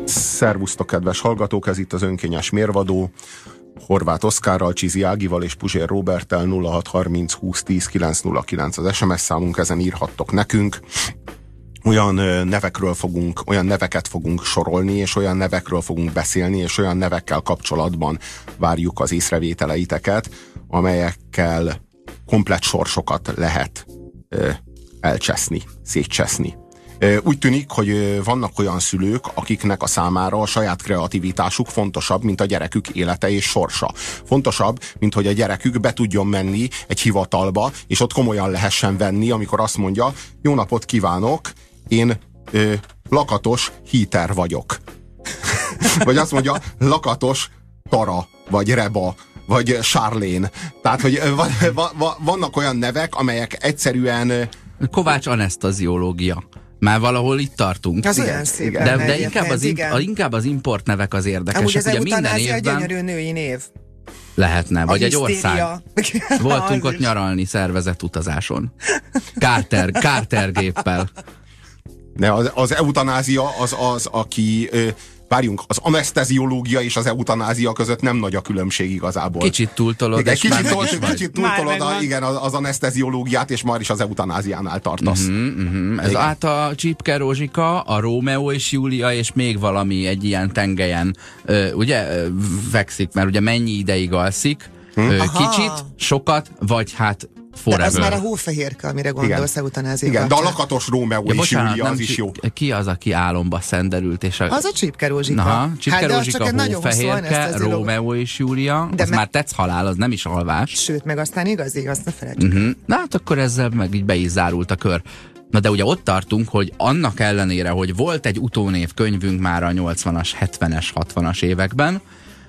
Szervusztok, kedves hallgatók, ez itt az önkényes mérvadó. Horváth Oszkárral, Csizi Ágival és Puzsér Róberttel. 0630 20 10 909 az SMS számunk, ezen írhattok nekünk. Olyan neveket fogunk sorolni, és olyan nevekről fogunk beszélni, és olyan nevekkel kapcsolatban várjuk az észrevételeiteket, amelyekkel komplett sorsokat lehet elcseszni, szétcseszni. Úgy tűnik, hogy vannak olyan szülők, akiknek a számára a saját kreativitásuk fontosabb, mint a gyerekük élete és sorsa. Fontosabb, mint hogy a gyerekük be tudjon menni egy hivatalba, és ott komolyan lehessen venni, amikor azt mondja: jó napot kívánok, én lakatos híter vagyok. Vagy azt mondja, lakatos Tara, vagy Reba, vagy Charlene. Tehát, hogy vannak olyan nevek, amelyek egyszerűen... Kovács anesztaziológia. Már valahol itt tartunk. Az olyan szép. De inkább az import nevek az érdekesek. Amúgy az ugye minden eutanázia évben gyönyörű női név. lehetne, vagy egy hisztéria. ország. Voltunk ott nyaralni szervezett utazáson. Carter géppel. De az eutanázia az aki... Várjunk, az aneszteziológia és az eutanázia között nem nagy a különbség igazából. Kicsit túltolod. Igen, kicsit túltolod igen, az aneszteziológiát, és már is az eutanáziánál tartasz. Ez át a Csípke Rózsika, a Rómeó és Júlia, és még valami egy ilyen tengelyen, ugye, fekszik, mert ugye mennyi ideig alszik, kicsit, sokat, vagy hát forever. De az már a hófehérke, amire gondolsz eutanázióban. Igen, de a lakatos Rómeó és Júlia az is jó. Ki az, aki álomba szenderült? És az a Csípke Rózsika. Csípke Rózsika, hófehérke, Rómeó és Júlia, az már tetsz halál, az nem is alvás. Sőt, meg aztán igazi, azt ne felejtsük. Na hát akkor ezzel meg így be is zárult a kör. Na de ugye ott tartunk, hogy annak ellenére, hogy volt egy utónév könyvünk már a 80-as, 70-es, 60-as években,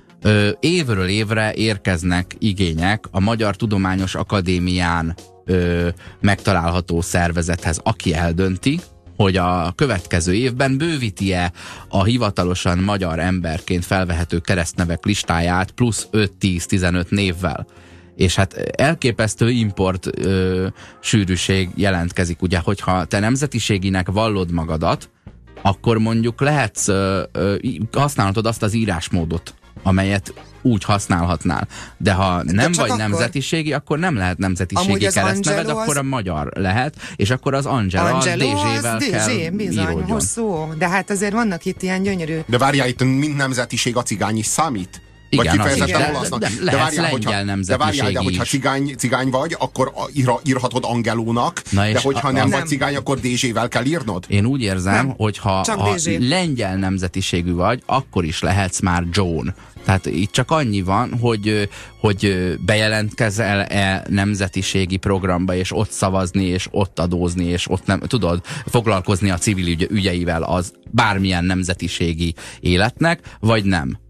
évről évre érkeznek igények a Magyar Tudományos Akadémián megtalálható szervezethez, aki eldönti, hogy a következő évben bővíti-e a hivatalosan magyar emberként felvehető keresztnevek listáját plusz 5-10-15 névvel. És hát elképesztő import sűrűség jelentkezik, ugye, hogyha te nemzetiséginek vallod magadat, akkor mondjuk használhatod azt az írásmódot, amelyet úgy használhatnál. De ha nem vagy nemzetiségi, akkor nem lehet nemzetiségi keresztneved, akkor a magyar lehet, és akkor az Angelo az DZ-vel kell íródjon. Hosszú. De hát azért vannak itt ilyen gyönyörű... De várjál, itt mind nemzetiség a cigány is számít? Vagy igen, kifejezetten olasznak. De várjál, hogyha cigány vagy, akkor írhatod Angelónak, de hogyha nem vagy cigány, akkor DZ-vel kell írnod? Én úgy érzem, hogy ha lengyel nemzetiségű vagy, akkor is lehetsz már John. Tehát itt csak annyi van, hogy bejelentkezel-e nemzetiségi programba, és ott szavazni, és ott adózni, és ott nem, tudod, foglalkozni a civil ügyeivel az bármilyen nemzetiségi életnek, vagy nem.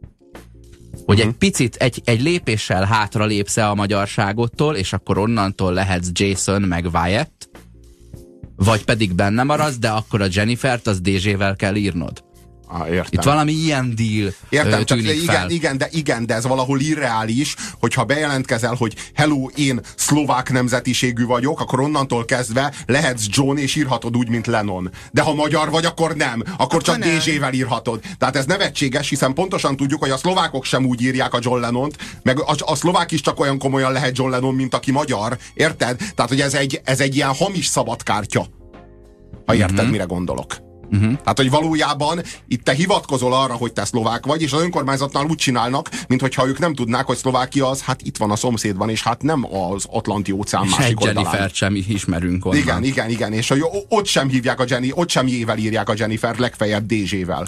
Hogy egy picit, egy lépéssel hátra lépsz-e a magyarságottól, és akkor onnantól lehetsz Jason meg Wyatt, vagy pedig benne maradsz, de akkor a Jennifert az DZ-vel kell írnod. Értem. Itt valami ilyen deal tűnik fel. Igen, de ez valahol irreális, hogyha bejelentkezel, hogy hello, én szlovák nemzetiségű vagyok, akkor onnantól kezdve lehetsz John, és írhatod úgy, mint Lennon. De ha magyar vagy, akkor nem. Akkor csak DZ-vel írhatod. Tehát ez nevetséges, hiszen pontosan tudjuk, hogy a szlovákok sem úgy írják a John Lennont, meg a szlovák is csak olyan komolyan lehet John Lennon, mint aki magyar. Érted? Tehát, hogy ez egy ilyen hamis szabadkártya. Ha érted, mire gondolok. Tehát, hogy valójában itt te hivatkozol arra, hogy te szlovák vagy, és az önkormányzatnál úgy csinálnak, minthogyha ők nem tudnák, hogy Szlovákia az, hát itt van a szomszédban, és hát nem az Atlanti-óceán másik oldalán. És egy Jennifert sem ismerünk onnan. Igen, és ott sem hívják ott sem J-vel írják a Jennifer, legfeljebb DZ-vel.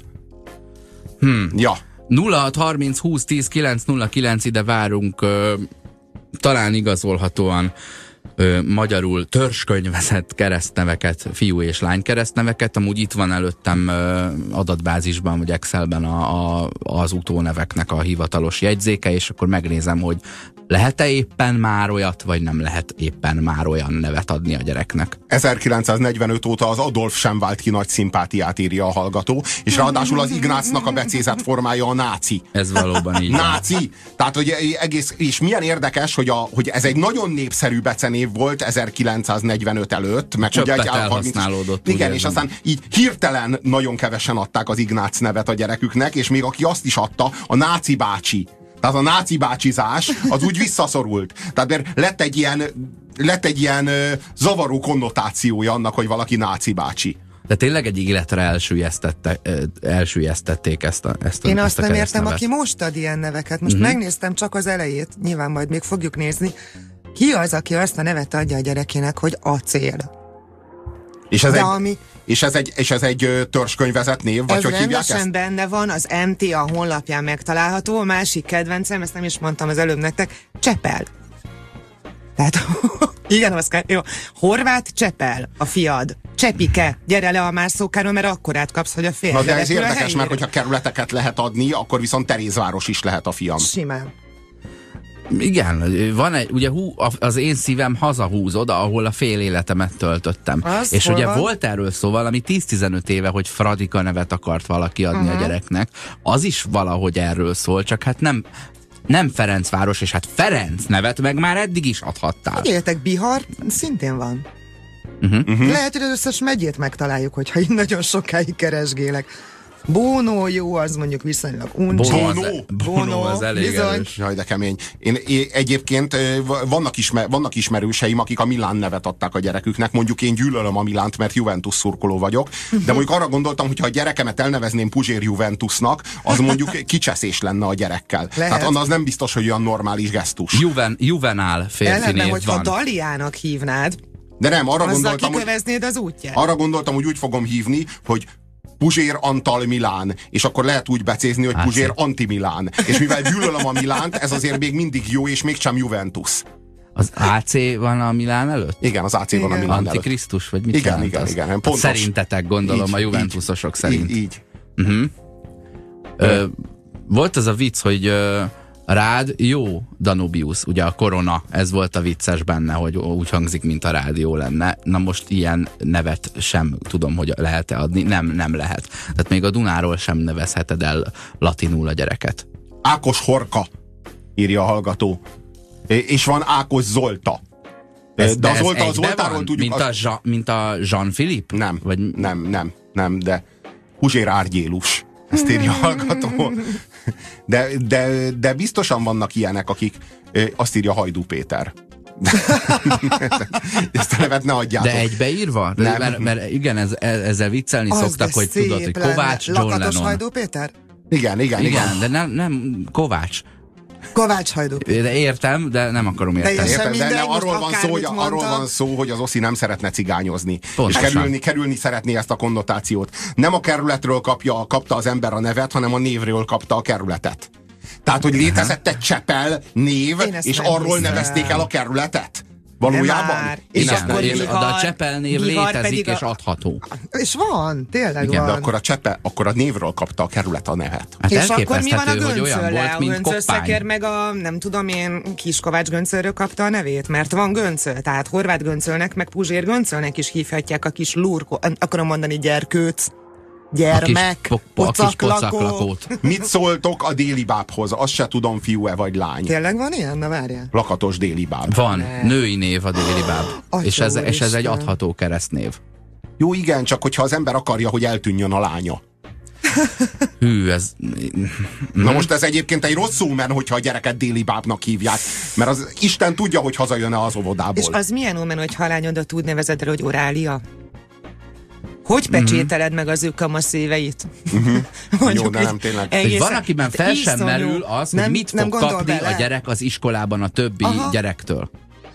Ja. 0630 20 10 909, ide várunk, talán igazolhatóan magyarul törzskönyvezett keresztneveket, fiú és lány keresztneveket. Amúgy itt van előttem adatbázisban, vagy Excelben az utóneveknek a hivatalos jegyzéke, és akkor megnézem, hogy lehet-e éppen már olyat, vagy nem lehet éppen már olyan nevet adni a gyereknek. 1945 óta az Adolf sem vált ki nagy szimpátiát, írja a hallgató, és ráadásul az Ignácnak a becézett formája a náci. Ez valóban így. Náci! Tehát, hogy egész, és milyen érdekes, hogy ez egy nagyon népszerű becenév, név volt 1945 előtt, meg csöppet elhasználódott. Igen, és aztán így hirtelen nagyon kevesen adták az Ignác nevet a gyereküknek, és még aki azt is adta, a náci bácsi. Tehát a náci bácsizás az úgy visszaszorult. Tehát lett egy ilyen zavaró konnotációja annak, hogy valaki náci bácsi. De tényleg egy életre elsüllyesztették ezt Én azt a nem értem, keresztnevet. aki most ad ilyen neveket. Most megnéztem csak az elejét, nyilván majd még fogjuk nézni. Ki az, aki azt a nevet adja a gyerekének, hogy acél? És ez egy törzskönyvezett név, vagy hogy hívják ezt? Rendesen benne van, az MTA honlapján megtalálható. A másik kedvencem, ezt nem is mondtam az előbb nektek, Csepel. Tehát, igen, Oszkár, jó. Horváth Csepel, a fiad. Csepike, gyere le a mászókáról, mert akkorát kapsz, hogy a férj. Na de ez érdekes, mert hogyha kerületeket lehet adni, akkor viszont Terézváros is lehet a fiam. Simán. Igen, van ugye az én szívem hazahúz oda, ahol a fél életemet töltöttem. Az és ugye van? volt erről szó valami 10-15 éve, hogy Fradika nevet akart valaki adni a gyereknek. Az is valahogy erről szól, csak hát nem Ferencváros, és hát Ferenc nevet meg már eddig is adhattál. Figyeljetek, Bihar szintén van. Lehet, hogy az összes megyét megtaláljuk, hogyha így nagyon sokáig keresgélek. Bónó jó, az mondjuk viszonylag uncsi. Bono az elég bizony. erős. Jaj, de kemény. Én egyébként vannak ismerőseim, akik a Milán nevet adták a gyereküknek. Mondjuk én gyűlölöm a Milánt, mert Juventus szurkoló vagyok. De mondjuk arra gondoltam, hogy ha a gyerekemet elnevezném Puzsér Juventusnak, az mondjuk kicseszés lenne a gyerekkel. Lehet. Tehát az nem biztos, hogy olyan normális gesztus. Juvenál férfi Ellenben, név hogyha van. Daliának hívnád, De nem, azzal kiköveznéd az útját. arra gondoltam, hogy úgy fogom hívni, hogy Puzsér Antal Milán, és akkor lehet úgy becézni, hogy Puzsér Anti Milán. És mivel gyűlölöm a Milánt, ez azért még mindig jó, és mégsem Juventus. Az AC van a Milán előtt? Igen, az AC van a Milán előtt. Antikrisztus, vagy mit Igen, jelent igen, az? igen. Hát Pontos. szerintetek gondolom, Így, a Juventusosok szerint. Így. Volt az a vicc, hogy rád jó Danubius, ugye a korona, ez volt a vicces benne, hogy úgy hangzik, mint a rádió lenne. Na most ilyen nevet sem tudom, hogy lehet-e adni. Nem lehet. Tehát még a Dunáról sem nevezheted el latinul a gyereket. Ákos Horka, írja a hallgató. És van Ákos Zolta. De a Zoltáról tudjuk... Mint a Jean-Philippe? Nem, Vagy... nem, de Puzsér Árgyélus. Ezt írja a hallgató. De biztosan vannak ilyenek, akik azt írja Hajdú Péter. Ezt a nevet ne adjátok. De egybeírva? Mert igen, ezzel viccelni Az szoktak, hogy tudod, hogy Kovács, John Lakatos Lennon. Hajdú Péter? Igen. De nem Kovács. Kovács Hajdú Péter. De értem, de nem akarom érteni. Teljesen Érted, de mindegy, most arról akármit van szó, hogy az Oszi nem szeretne cigányozni. Pontosan. És kerülni szeretné ezt a konnotációt. Nem a kerületről kapta az ember a nevet, hanem a névről kapta a kerületet. Tehát, hogy létezett egy Csepel név, és arról nevezték el a kerületet. Valójában? És akkor Bihar, de a Csepel név Bihar létezik pedig és adható. És van, tényleg Igen, van. De akkor a névről kapta a kerület a nevet. Hát És akkor mi van a elképeszthető, hogy olyan Göncölle? volt, A mint Göncöl-szekér Koppány. meg a, nem tudom én, Kis Kovács Göncölről kapta a nevét, mert van Göncöl, tehát Horváth Göncölnek, meg Puzsér Göncölnek is hívhatják a kis lurkó, akarom mondani gyerkőc, gyermek, a kis pocaklakót. Mit szóltok a déli bábhoz? Azt se tudom, fiú-e vagy lány. Tényleg van ilyen? Na várjál. Lakatos déli báb. Van, női név a déli báb. Atya És ez egy úristen. adható keresztnév. Jó, igen, csak hogyha az ember akarja, hogy eltűnjön a lánya. Hű, ez... Na most ez egyébként egy rossz szó, mert hogyha a gyereket déli bábnak hívják, mert az Isten tudja, hogy hazajön-e az óvodából. És az milyen ómen, hogy halányodat úgy nevezed el, hogy Orália? Hogy pecsételed meg az ő kamaszéveit? Jó, de nem tényleg. Hogy van, akiben fel sem merül az, hogy mit fog kapni bele. a gyerek az iskolában a többi gyerektől.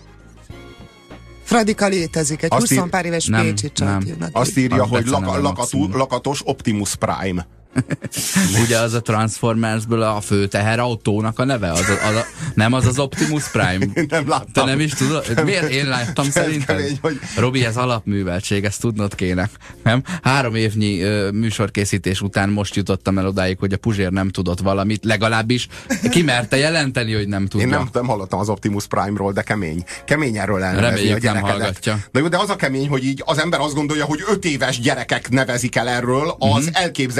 Fradika létezik, egy 20 pár éves pécsi csajt írnak. Azt írja, Az hogy Bece neve maximum. lakatos Optimus Prime. Ugye az a Transformersből a főteherautónak a neve? Nem az Optimus Prime? Nem láttam. Te nem is tudod? Miért én láttam szerintem? kemény, hogy- Robi, ez alapműveltség, ezt tudnod kéne. Nem? 3 évnyi műsorkészítés után most jutottam el odáig, hogy a Puzsér nem tudott valamit, legalábbis kimerte jelenteni, hogy nem tudja. Én nem hallottam az Optimus Prime-ról, de kemény. Kemény erről elnevezni Reméljük, a gyerekedet. nem hallgatja. De jó, de az a kemény, hogy így az ember azt gondolja, hogy 5 éves gyerekek nevezik el erről az elképzelt gyerekük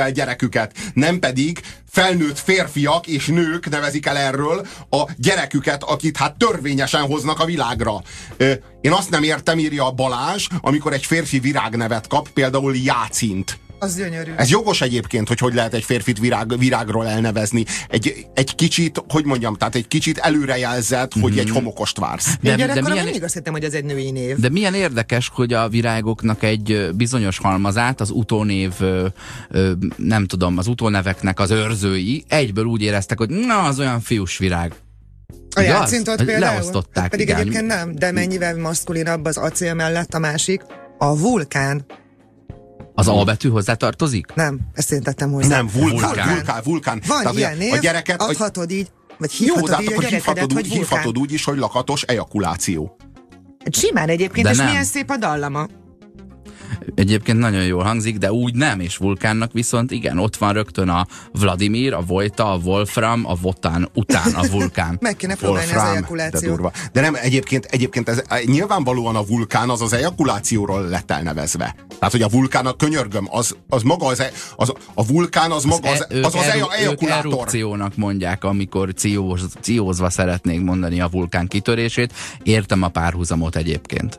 gyereküket, nem pedig felnőtt férfiak és nők nevezik el erről a gyereküket, akit hát törvényesen hoznak a világra. Én azt nem értem, írja a Balázs, amikor egy férfi virágnevet kap, például Jácint. Az gyönyörű. Ez jogos egyébként, hogy lehet egy férfit virágról elnevezni. Egy kicsit, hogy mondjam, tehát egy kicsit előrejelzett, hogy egy homokost vársz. Én gyerekkorom mindig azt hittem, hogy ez egy női név. De milyen érdekes, hogy a virágoknak egy bizonyos halmazát, az utónév, nem tudom, az utóneveknek az őrzői egyből úgy éreztek, hogy na, az olyan fiús virág. A Jácintot például? Leosztották. Pedig igen. Egyébként nem, de mennyivel maszkulinabb az acél mellett a másik? A vulkán. Az A betű hozzátartozik? Nem, ezt én tettem hozzá. Nem, vulkán. Van tehát ilyen név, a gyereket, adhatod így, vagy jó, hívhatod de így a akkor gyerekedet, hogy vulkán. hívhatod úgy is, hogy lakatos ejakuláció. Simán egyébként, De és nem. milyen szép a dallama. Egyébként nagyon jól hangzik, de úgy nem, és vulkánnak viszont igen, ott van rögtön a Vladimir, a Vojta, a Wolfram, a Wotan után a vulkán. Meg kéne próbálni az Wolfram, ejakulációt. de durva. De nem, egyébként ez nyilvánvalóan a vulkán az ejakulációról lett elnevezve. Tehát, hogy a vulkán, a könyörgöm, az maga a vulkán az maga az ejakulátor. Erupciónak mondják, amikor ciózva szeretnék mondani a vulkán kitörését. Értem a párhuzamot egyébként.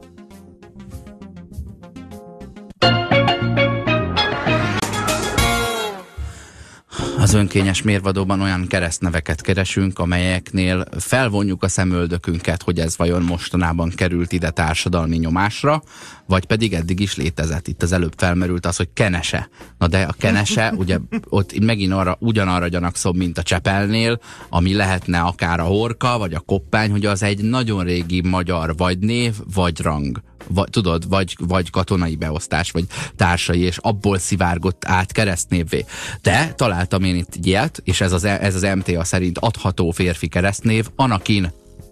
Az önkényes mérvadóban olyan keresztneveket keresünk, amelyeknél felvonjuk a szemöldökünket, hogy ez vajon mostanában került ide társadalmi nyomásra, vagy pedig eddig is létezett. Itt az előbb felmerült az, hogy kenese. Na de a kenese, ugye ott megint ugyanarra gyanakszom, mint a Csepelnél, ami lehetne akár a horka, vagy a koppány, hogy az egy nagyon régi magyar vagy név, vagy rang. Tudod, vagy katonai beosztás, vagy társai, és abból szivárgott át keresztnévvé. De találtam én itt ilyet, és ez az MTA szerint adható férfi keresztnév, Anakin.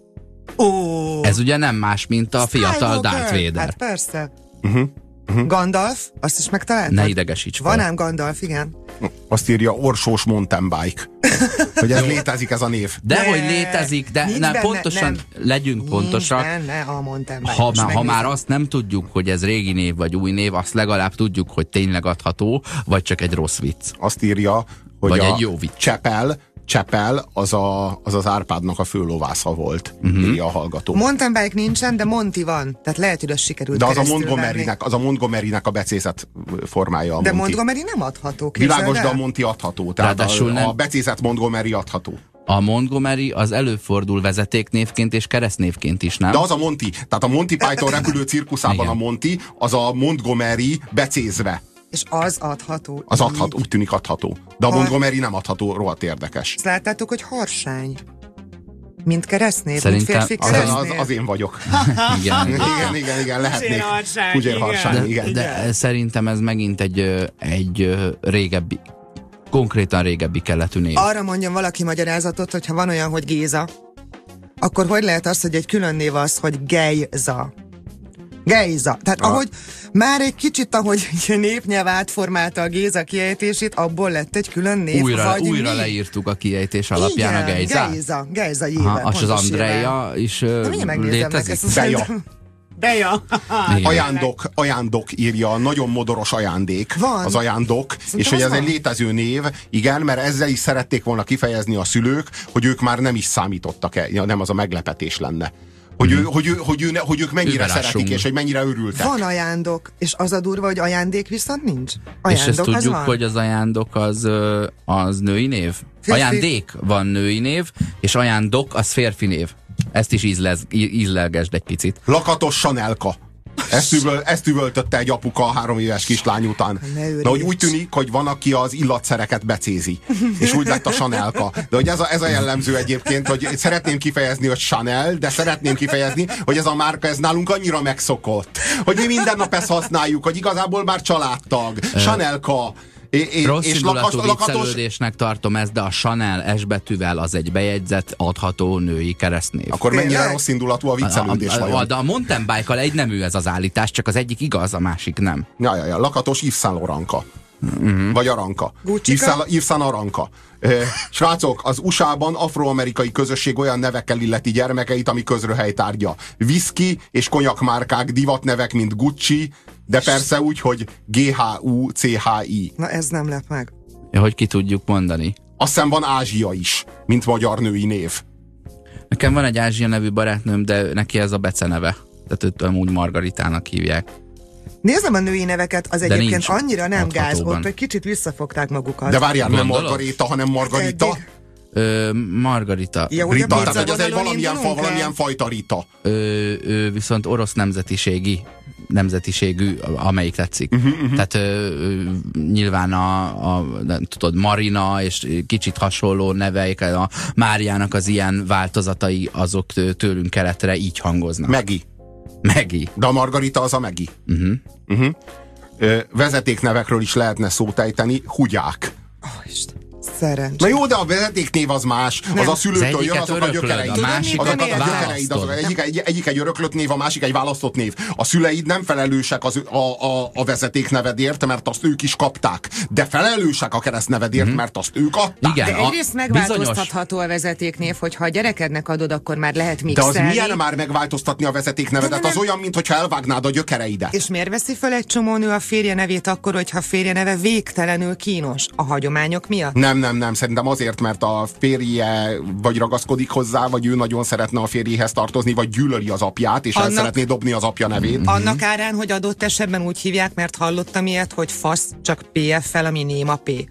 Ez ugye nem más, mint a fiatal Darth Vader. Hát persze. Gandalf, azt is megtaláltad? Ne idegesíts fel. Van ám Gandalf, igen. Azt írja Orsós mountain bike. Hogy ez létezik, ez a név. Dehogy létezik, de pontosan, legyünk pontosak. Benne a mountain bike. Ha már azt nem tudjuk, hogy ez régi név vagy új név, azt legalább tudjuk, hogy tényleg adható, vagy csak egy rossz vicc. Azt írja, hogy vagy a egy jó vicc. Csepel az Árpádnak a főlovásza volt, írja a hallgató. Mountain bike nincsen, de Monty van. Tehát lehet, hogy az sikerült de az a Montgomerynek a becézett formája a de Monty. Montgomery nem adható. Világos, de a Monty adható. Tehát nem. a becézett Montgomery adható. A Montgomery az előfordul vezetéknévként és keresztnévként is, nem? De az a Monty. Tehát a Monty Python repülő cirkuszában a Monty, az a Montgomery becézve. És az adható. Az adható, úgy tűnik adható. De a Montgomery nem adható, rohadt érdekes. Ezt láttátok, hogy Harsány? Mint keresztnév, szerintem mint férfi keresztnév. Az én vagyok. igen, lehetnék. Puzsér Harsány, igen. De szerintem ez megint egy régebbi, konkrétan régebbi keletű név. Arra mondjon valaki magyarázatot, hogyha van olyan, hogy Géza, akkor hogy lehet az, hogy egy külön név az, hogy Gejza? Gejza. Tehát ahogy már egy kicsit, ahogy népnyelv átformálta a Géza kiejtését, abból lett egy külön név. Újra leírtuk a kiejtés alapján a Gejza. Gejza jével. Az Andrea is létezik. Beja. Ajándok írja, nagyon modoros ajándék. Van. Az ajándok, és hogy ez egy létező név, igen, mert ezzel is szerették volna kifejezni a szülők, hogy ők már nem is számítottak el, nem az a meglepetés lenne. Hogy ők mennyire szeretik, és hogy mennyire örültek. Van ajándok, és az a durva, hogy ajándék viszont nincs. Ajándok, és ezt tudjuk, hogy az ajándok az női név? Férfi. Ajándék van női név, és ajándok az férfi név. Ezt is ízlelgesd egy picit. Lakatos Sanelka. Ezt üvöltötte egy apuka a 3 éves kislány után. De hogy úgy tűnik, hogy van, aki az illatszereket becézi. És úgy lett a Sanelka. De hogy ez a jellemző egyébként, hogy szeretném kifejezni, hogy Chanel, de szeretném kifejezni, hogy ez a márka, ez nálunk annyira megszokott. Hogy mi minden nap ezt használjuk, hogy igazából már családtag. Sanelka. Rossz indulatú viccelődésnek tartom ezt, de a Chanel S betűvel az egy bejegyzett, adható női keresztnév. Akkor mennyire rossz indulatú a viccelődés vajon? De a mountain bike-kal egy nemű ez az állítás, csak az egyik igaz, a másik nem. Ja, lakatos Yves Saint Laurent-ka. Vagy Aranka. Yves Saint Aranka. Srácok, az USA-ban afroamerikai közösség olyan nevekkel illeti gyermekeit, ami közröhely tárgya. Whisky és konyak márkák, divatnevek, mint Gucci, de persze úgy, hogy GHUCHI. Na ez nem lep meg. Ja, hogy ki tudjuk mondani. Aztán van Ázsia is, mint magyar női név. Nekem van egy Ázsia nevű barátnőm, de neki ez a beceneve. Tehát őt amúgy Margaritának hívják. Nézem a női neveket, az De egyébként nincs annyira nem gáz, adhatóban. ott egy kicsit visszafogták magukat. De várjál, nem Gondolod? Margarita, hanem Margarita. Eddig. Margarita. Ja, hogy Rita, a tehát hogy ez egy pizzavonalon indulunk el? valamilyen fajta Rita. Ő viszont orosz nemzetiségű, amelyik tetszik. Tehát nyilván nem tudod, Marina, és kicsit hasonló neveik, a Máriának az ilyen változatai, azok tőlünk keletre így hangoznak. Megi. De a Margarita az a Megi. Vezetéknevekről is lehetne szót ejteni, Hugyák. Isten, szerencsé. Na jó, de a vezetéknév az más. Az a szülőtől jön, azok a gyökereid. a másik Azok a nem gyökereid, azok egyik egy öröklött név, a másik egy választott név. A szüleid nem felelősek a vezetéknevedért, mert azt ők is kapták. De felelősek a keresztnevedért, mert azt ők adták. Igen, De egyrészt megváltoztatható a vezetéknév, hogyha a gyerekednek adod, akkor már lehet De mixelni. az milyen már megváltoztatni a vezetéknevedet? Az olyan, mintha elvágnád a gyökereidet. És miért veszi fel egy csomó nő a férje nevét akkor, hogyha a férje neve végtelenül kínos? A hagyományok miatt? Nem, szerintem azért, mert a férje vagy ragaszkodik hozzá, vagy ő nagyon szeretne a férjéhez tartozni, vagy gyűlöli az apját, és el szeretné dobni az apja nevét. Annak árán, hogy adott esetben úgy hívják, mert hallottam ilyet, hogy fasz csak PF-fel, ami néma P.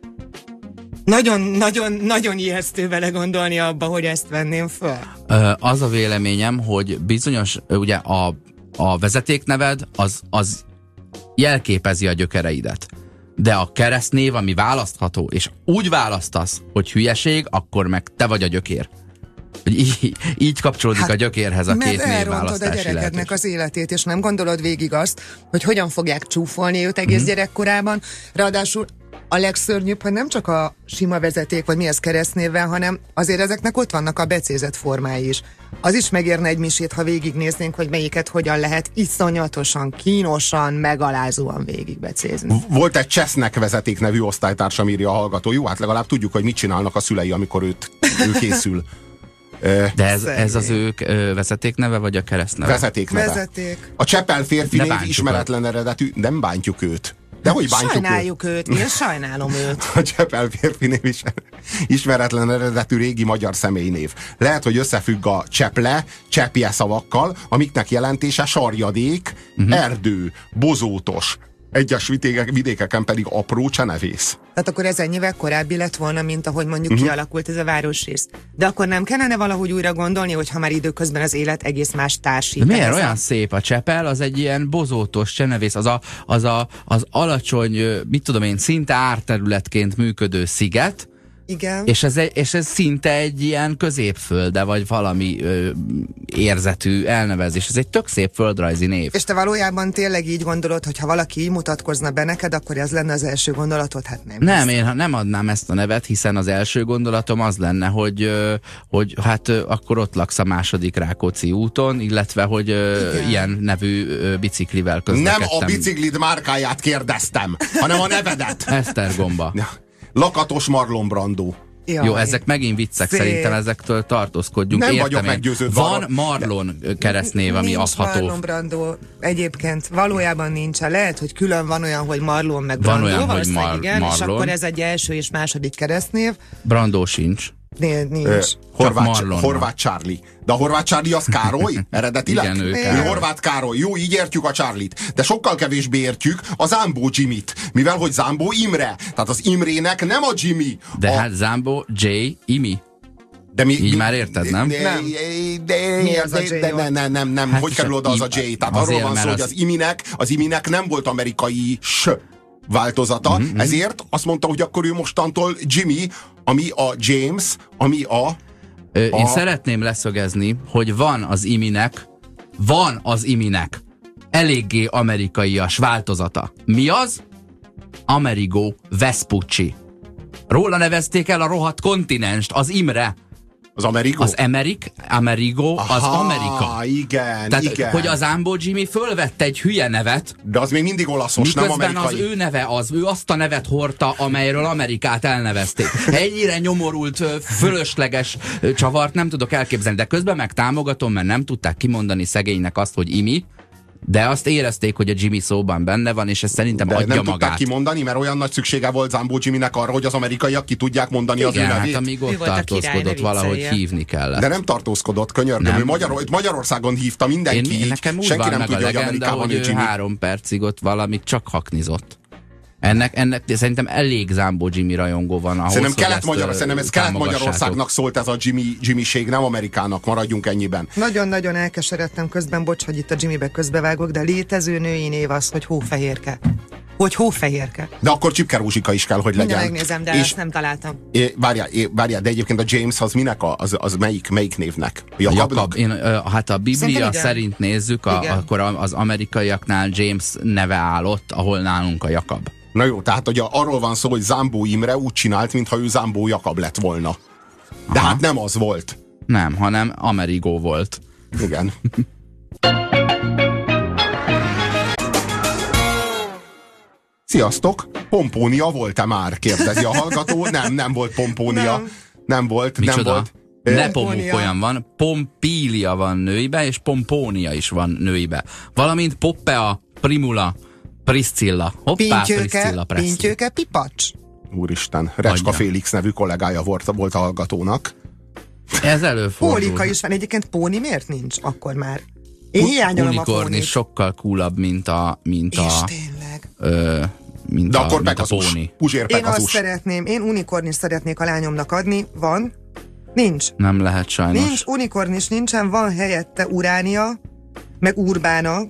Nagyon ijesztő vele gondolni abba, hogy ezt venném föl. Az a véleményem, hogy bizonyos, ugye a vezetékneved az jelképezi a gyökereidet. De a keresztnév, ami választható, és úgy választasz, hogy hülyeség, akkor meg te vagy a gyökér. Így kapcsolódik a gyökérhez a két névválasztási a gyerekednek lehetőség. az életét, és nem gondolod végig azt, hogy hogyan fogják csúfolni őt egész gyerekkorában. Ráadásul a legszörnyűbb, hogy nem csak a sima vezeték, vagy mi ez keresztnévvel, hanem azért ezeknek ott vannak a becézett formái is. Az is megérne egy misét, ha végignéznénk, hogy melyiket hogyan lehet iszonyatosan, kínosan, megalázóan végigbecézni. Volt egy Csesznek vezeték nevű osztálytársam, írja a hallgató. Jó, hát legalább tudjuk, hogy mit csinálnak a szülei, amikor ő készül. De ez az ő vezetékneve, vagy a keresztneve? Vezetékneve. Vezeték. A Csepel férfi Ne név bántjuk ismeretlen eredetű. Nem bántjuk őt. De hogy bántjuk Sajnáljuk őt, én sajnálom őt. A Csepel férfi név is ismeretlen eredetű régi magyar személynév. Lehet, hogy összefügg a cseple, csepje szavakkal, amiknek jelentése sarjadék, erdő, bozótos, egyes vidékeken pedig apró csenevész. Tehát akkor ez ennyivel korábbi lett volna, mint ahogy mondjuk kialakult ez a városrész. De akkor nem kellene valahogy újra gondolni, hogy ha már időközben az élet egész más társít. De miért olyan szép a Csepel? Az egy ilyen bozótos csenevész, az alacsony, mit tudom én, szinte árterületként működő sziget, Igen. és ez szinte egy ilyen középfölde, vagy valami érzetű elnevezés. Ez egy tök szép földrajzi név. És te valójában tényleg így gondolod, hogy ha valaki így mutatkozna be neked, akkor ez lenne az első gondolatod? Hát nem. Nem, én nem adnám ezt a nevet, hiszen az első gondolatom az lenne, hogy hát akkor ott laksz a második Rákóczi úton, illetve hogy ilyen nevű biciklivel közlekedtem. Nem a biciklid márkáját kérdeztem, hanem a nevedet. Esztergomba. Lakatos Marlon Brando. Jaj. Jó, ezek megint viccek, Szép. szerintem ezektől tartózkodjunk. Nem Értem vagyok én. meggyőződve Van arra. Marlon keresztnév, ami Nincs adható. Marlon Brando, egyébként valójában nincsen. Lehet, hogy külön van olyan, hogy Marlon meg Van Brando, olyan, hogy valószínűleg igen, és Marlon. akkor ez egy első és második keresztnév. Brandó sincs. Nincs. Marlon Horváth Charlie. De a Horváth Charlie az Károly? Eredetileg? Igen, ő Ő Károly. Horváth Károly. Jó, így értjük a Charlie-t. De sokkal kevésbé értjük a Zámbó Jimmy-t. Mivel, hogy Zámbó Imre. Tehát az Imrének nem a Jimmy. De hát Zámbó, J, Imi. De Így már érted, nem? Mi az a J? Nem. Hát Hogy és kerül oda az a J? Tehát arról azért, van szó, mert hogy az Iminek nem volt amerikai S változata, ezért azt mondta, hogy akkor ő mostantól Jimmy, ami a James, ami a... Én szeretném leszögezni, hogy van az Iminek eléggé amerikaias változata. Mi az? Amerigo Vespucci. Róla nevezték el a rohadt kontinenst, az Imre. Az Amerigo? Az Amerigo, az Amerika. Igen, Tehát, igen. hogy az Zámbó Jimmy fölvette egy hülye nevet, De az még mindig olaszos, nem miközben amerikai. az ő neve ő azt a nevet hordta, amelyről Amerikát elnevezték. Ennyire nyomorult, fölösleges csavart nem tudok elképzelni, de közben meg támogatom, mert nem tudták kimondani szegénynek azt, hogy Imi, De azt érezték, hogy a Jimmy szóban benne van, és ez szerintem de adja nem magát. tudták kimondani, mert olyan nagy szüksége volt Zambó Jimmynek arra, hogy az amerikaiak ki tudják mondani az ő Igen, nevét. hát amíg ott tartózkodott, valahogy hívni kellett. De nem tartózkodott, könyörgöm. Ő Magyarországon hívta mindenki. Nekem úgy senki van nem meg tudja, a hogy legenda, Amerikában hogy ő Jimmy. 3 percig ott valamit csak haknizott. Ennek szerintem elég Zambó Jimmy rajongó van ahhoz, Szerintem ez Kelet-Magyarországnak szólt ez a Jimmy-ség, nem Amerikának, maradjunk ennyiben. Nagyon-nagyon elkeseredtem közben, bocs, hogy itt a Jimmybe közbevágok, de létező női név az, hogy Hófehérke. Hogy Hófehérke. De akkor Csipke Rózsika is kell, hogy legyen. Mindjárt megnézem, de ezt nem találtam. Várjál, de egyébként a James az minek az melyik névnek? Jakab. Hát a Biblia Szerintem szerint nézzük, akkor az amerikaiaknál James neve állott, ahol nálunk a Jakab. Na jó, tehát ugye arról van szó, hogy Zambó Imre úgy csinált, mintha ő Zambó Jakab lett volna. De hát nem az volt. Nem, hanem Amerigo volt. Igen. Sziasztok! Pompónia volt-e már? Kérdezi a hallgató. Nem volt Pompónia. Nem volt. Ne pomókoljan van, Pompília van nőibe, és Pompónia is van nőibe. Valamint Poppea, Primula, Priscilla. Hoppá, Priscilla Presley. Pintyőke, Pipacs. Úristen, Recska Félix nevű kollégája volt a hallgatónak. Ez előfordul. Pólika is van. Egyébként Póni miért nincs akkor már? Én hiányolom a Unicorn Pónit. is sokkal coolabb, mint a És tényleg. mint de a, akkor mint a Pegasus. Póni. Puzsér Én Pegasus. azt szeretném, én unikornis szeretnék a lányomnak adni. Van? Nincs. Nem lehet sajnos. Nincs, unikornis nincsen, van helyette Uránia, meg Urbána,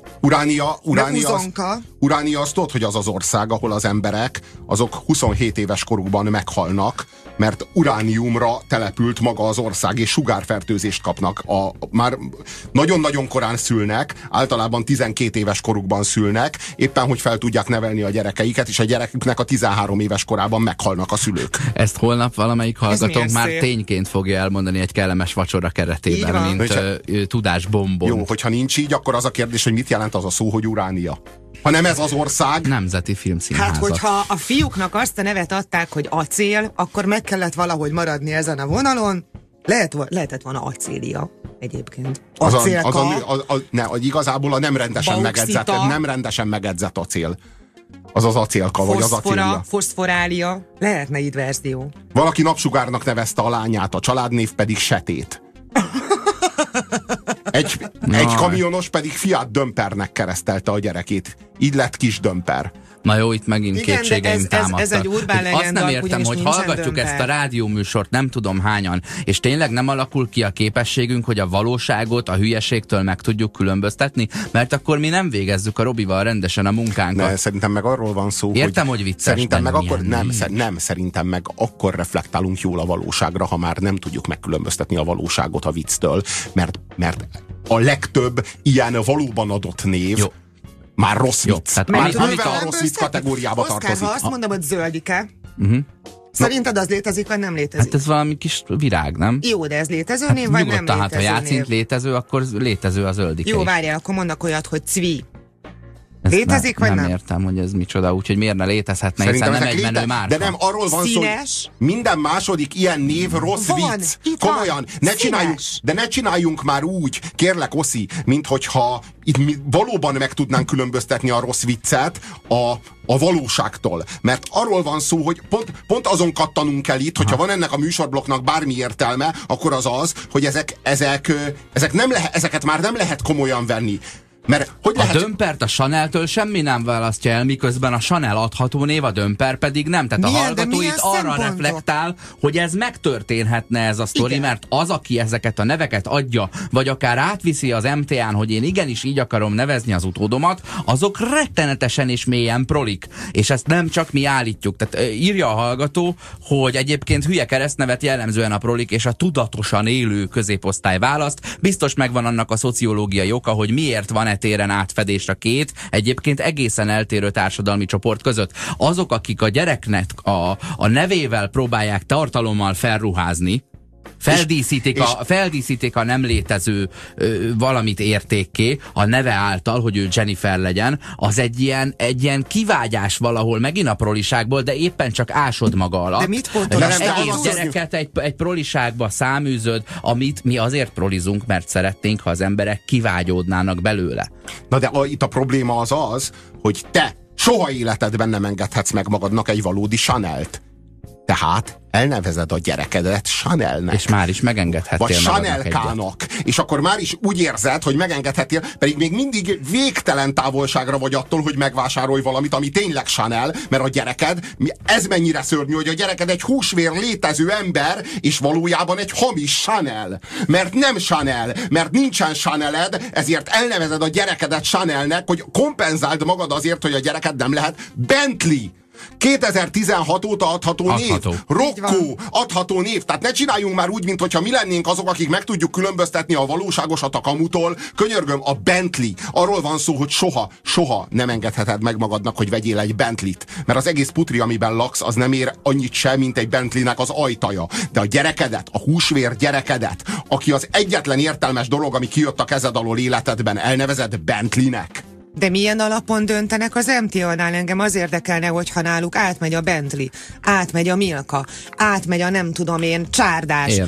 Uránia azt tudod, hogy az az ország, ahol az emberek azok 27 éves korukban meghalnak, mert urániumra települt maga az ország, és sugárfertőzést kapnak. Már nagyon-nagyon korán szülnek, általában 12 éves korukban szülnek, éppen hogy fel tudják nevelni a gyerekeiket, és a gyereküknek a 13 éves korában meghalnak a szülők. Ezt holnap valamelyik hallgatónk már szép. tényként fogja elmondani egy kellemes vacsora keretében, mint tudásbombon. Jó, hogyha nincs így, akkor az a kérdés, hogy mit jelent az a szó, hogy Uránia. Ha nem ez az ország... Nemzeti Filmszínházat. Hát, hogyha a fiúknak azt a nevet adták, hogy acél, akkor meg kellett valahogy maradni ezen a vonalon. Lehetett volna acélia egyébként. Igazából a nem rendesen megedzett acél. Az az acélka, vagy az acélia. Foszforália. Lehetne így verzió. Valaki Napsugárnak nevezte a lányát, a családnév pedig Setét. Egy kamionos pedig Fiat Dömpernek keresztelte a gyerekét. Így lett Kis Dömper. Na jó, itt megint igen, kétségeim támadtak. Ez egy urbán legenda. Azt nem értem, hogy hallgatjuk ezt a rádióműsort, nem tudom hányan, és tényleg nem alakul ki a képességünk, hogy a valóságot a hülyeségtől meg tudjuk különböztetni, mert akkor mi nem végezzük a Robival rendesen a munkánkat. Ne, szerintem meg arról van szó, értem, hogy vicces, szerintem meg akkor nem, szerintem meg akkor reflektálunk jól a valóságra, ha már nem tudjuk megkülönböztetni a valóságot a vicctől, mert a legtöbb ilyen valóban adott név jó. Már rossz vicc. Már a rossz vicc kategóriába tartozik. Ha azt mondom, hogy zöldike, szerinted az létezik, vagy nem létezik? Hát ez valami kis virág, nem? Jó, de ez létező név, vagy nem létező hát ha játszint név? létező, akkor létező a zöldike. Jó, várjál, akkor mondnak olyat, hogy cvi. Ezt létezik, vagy nem? Nem értem, hogy ez micsoda, úgyhogy miért ne létezhetne, hiszen nem egy menő márka. De nem, arról van szó, hogy minden második ilyen név rossz vicc. Komolyan, ne csináljunk már úgy, kérlek, Oszi, mint hogyha itt mi valóban meg tudnánk különböztetni a rossz viccet a valóságtól. Mert arról van szó, hogy pont azon kattanunk el itt, hogyha van ennek a műsorblokknak bármi értelme, akkor az, hogy ezeket már nem lehet komolyan venni. Mert hogy lehet... A Dömpert a Chanel-től semmi nem választja el, miközben a Chanel adható név, a Dömper pedig nem. Tehát a hallgató itt arra reflektál, hogy ez megtörténhetne ez a sztori, igen. Mert az, aki ezeket a neveket adja, vagy akár átviszi az MTA-n, hogy én igenis így akarom nevezni az utódomat, azok rettenetesen és mélyen prolik. És ezt nem csak mi állítjuk. Tehát írja a hallgató, hogy egyébként hülye keresztnevet jellemzően a prolik és a tudatosan élő középosztály választ. Biztos megvan annak a szociológiai oka, hogy miért van téren átfedés a két, egyébként egészen eltérő társadalmi csoport között. Azok, akik a gyereknek a nevével próbálják tartalommal felruházni, Feldíszítik a nem létező valamit értékké a neve által, hogy ő Jennifer legyen, az egy ilyen kivágyás valahol megint a proliságból, de éppen csak ásod maga alatt. De mit pontosan? És egész gyereket egy proliságba száműzöd, amit mi azért prolizunk, mert szeretnénk, ha az emberek kivágyódnának belőle. Na de itt a probléma az, hogy te soha életedben nem engedhetsz meg magadnak egy valódi Chanel-t. Tehát elnevezed a gyerekedet Chanelnek. És már is megengedhettél vagy Chanelkának. És akkor már is úgy érzed, hogy megengedhettél, pedig még mindig végtelen távolságra vagy attól, hogy megvásárolj valamit, ami tényleg Chanel, mert a gyereked, ez mennyire szörnyű, hogy a gyereked egy húsvér létező ember, és valójában egy hamis Chanel. Mert nem Chanel, mert nincsen Chaneled, ezért elnevezed a gyerekedet Chanelnek, hogy kompenzáld magad azért, hogy a gyereked nem lehet Bentley. 2016 óta adható név. Rocco, adható név. Tehát ne csináljunk már úgy, mintha mi lennénk azok, akik meg tudjuk különböztetni a valóságosat a kamutól. Könyörgöm, a Bentley. Arról van szó, hogy soha nem engedheted meg magadnak, hogy vegyél egy Bentleyt. Mert az egész putri, amiben laksz, az nem ér annyit sem, mint egy Bentleynek az ajtaja. De a gyerekedet, a húsvér gyerekedet, aki az egyetlen értelmes dolog, ami kijött a kezed alól életedben, elnevezed Bentleynek. De milyen alapon döntenek az MTA-nál? Engem az érdekelne, hogyha náluk átmegy a Bentley, átmegy a Milka, átmegy a nem tudom én csárdás.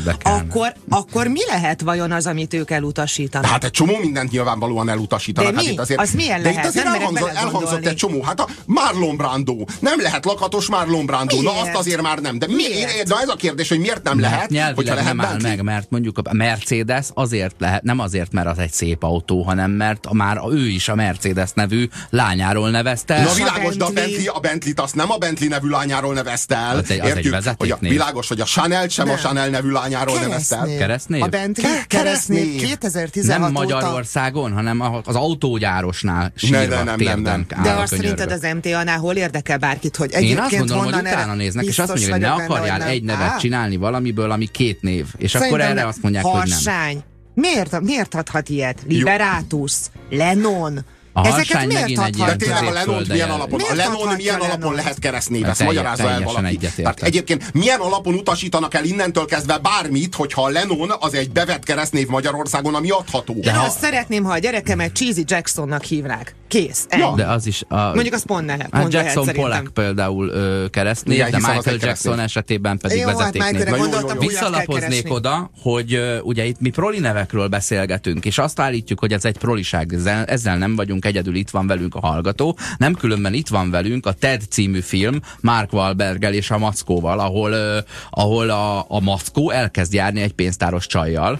Akkor mi lehet vajon az, amit ők elutasítanak? Hát egy csomó mindent nyilvánvalóan elutasítanak. De mi? Hát azért, az milyen lehet? De itt azért elhangzott egy csomó. Hát a Marlon Brando. Nem lehet lakatos Marlon Brando. Miért? Na azt azért már nem. De miért? Na ez a kérdés, hogy miért nem lehet? Nyelvileg lehet nem áll meg, mert mondjuk a Mercedes azért lehet, nem azért, mert az egy szép autó, hanem mert már ő is a Mercedes nevű lányáról nevezte. Na világos, de a Bentley-t azt nem a Bentley nevű lányáról nevezte el. Az egy vezetéknév. Világos, hogy a Chanel sem a Chanel nevű lányáról nevezte el. Keresztnév? A Bentley keresztnév 2016 nem Magyarországon, hanem az autógyárosnál sírva térden. De azt szerinted az MTA-nál hol érdekel bárkit, hogy egyébként én azt gondolom, honnan hogy utána néznek, és azt mondják, hogy ne akarjál egy nevet csinálni valamiből, ami két név. És akkor erre azt mondják, hogy nem. Harsány. Miért adhat ilyet? Liberatus, Lennon. A harsány megint egy ilyen de tényleg a Lennon milyen alapon lehet keresztnév? Ezt magyarázza el valaki. Tehát egyébként milyen alapon utasítanak el innentől kezdve bármit, hogyha a Lennon az egy bevett keresztnév Magyarországon, ami adható. Én azt szeretném, ha a gyerekemet Cheesy Jacksonnak hívnák. Kész. Ja. De az is... Mondjuk azt pont lehet. Hát Jackson Pollock például keresztnév, de Michael Jackson esetében pedig vezetéknév. Visszalapoznék oda, hogy ugye itt mi proli nevekről beszélgetünk, és azt állítjuk, hogy ez egy proliság. Ezzel nem vagyunk egyedül, itt van velünk a hallgató, nem különben itt van velünk a Ted című film Mark Wahlberggel és a Mackóval, ahol a Mackó elkezd járni egy pénztáros csajjal,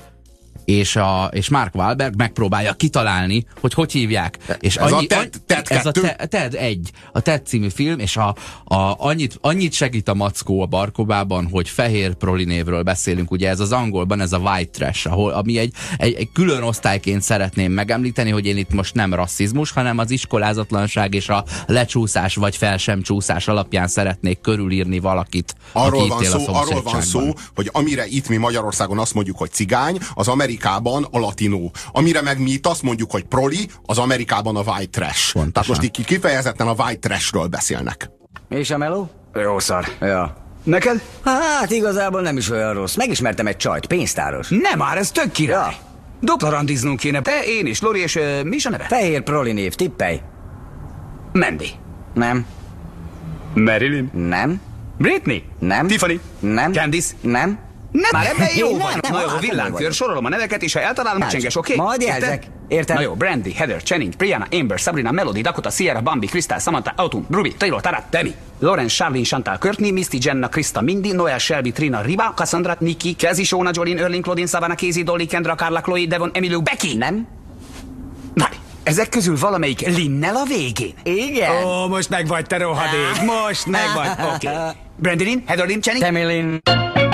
és Mark Wahlberg megpróbálja kitalálni, hogy hívják. És ez a Ted a Ted című film, és annyit segít a Mackó a Barkobában, hogy fehér proli névről beszélünk. Ugye ez az angolban, ez a white trash, ami egy külön osztályként szeretném megemlíteni, hogy én itt most nem rasszizmus, hanem az iskolázatlanság és a lecsúszás vagy fel sem csúszás alapján szeretnék körülírni valakit, arról van szó, hogy amire itt mi Magyarországon azt mondjuk, hogy cigány, az Amerikában a latinó. Amire meg mi itt azt mondjuk, hogy proli, az Amerikában a white trash. Pontosan. Tehát most itt kifejezetten a white trashről beszélnek. És a meló? Jó szar. Ja. Neked? Hát igazából nem is olyan rossz. Megismertem egy csajt, pénztáros. Nem már, ez tök király. Ja. Dupla randiznunk kéne. Te, én és Lori, és mi is a neve? Fehér proli név, tippelj. Mandy. Nem. Marilyn. Nem. Britney. Nem. Tiffany. Nem. Candice. Nem. Nem, már ebben jó Nem, vagy. nem, Na jó, hát villámkör, vagy. sorolom a neveket, és ha eltalálom, csenges, oké? Majd jelzek. Érted? Na jó, Brandy, Heather, Channing, Brianna, Amber, Sabrina, Melody, Dakota, Sierra, Bambi, Crystal, Samantha, Autumn, Ruby, Taylor, Tara, Demi, Lawrence, Charlene, Chantal, Courtney, Misty, Jenna, Krista, Mindy, Noel, Shelby, Trina, Riva, Cassandra, Nikki, Casey, Shona, Jolene, Erling, Claudine, Savannah, Casey, Dolly, Kendra, Carla, Chloe, Devon, Emilio, Becky. Nem. Várj, ezek közül valamelyik Linnel a végén? Igen. Ó, most meg vagy, te rohadék, most meg vagy, oké. Brandy Lynn, Heather Lynn, Channing? Temilin.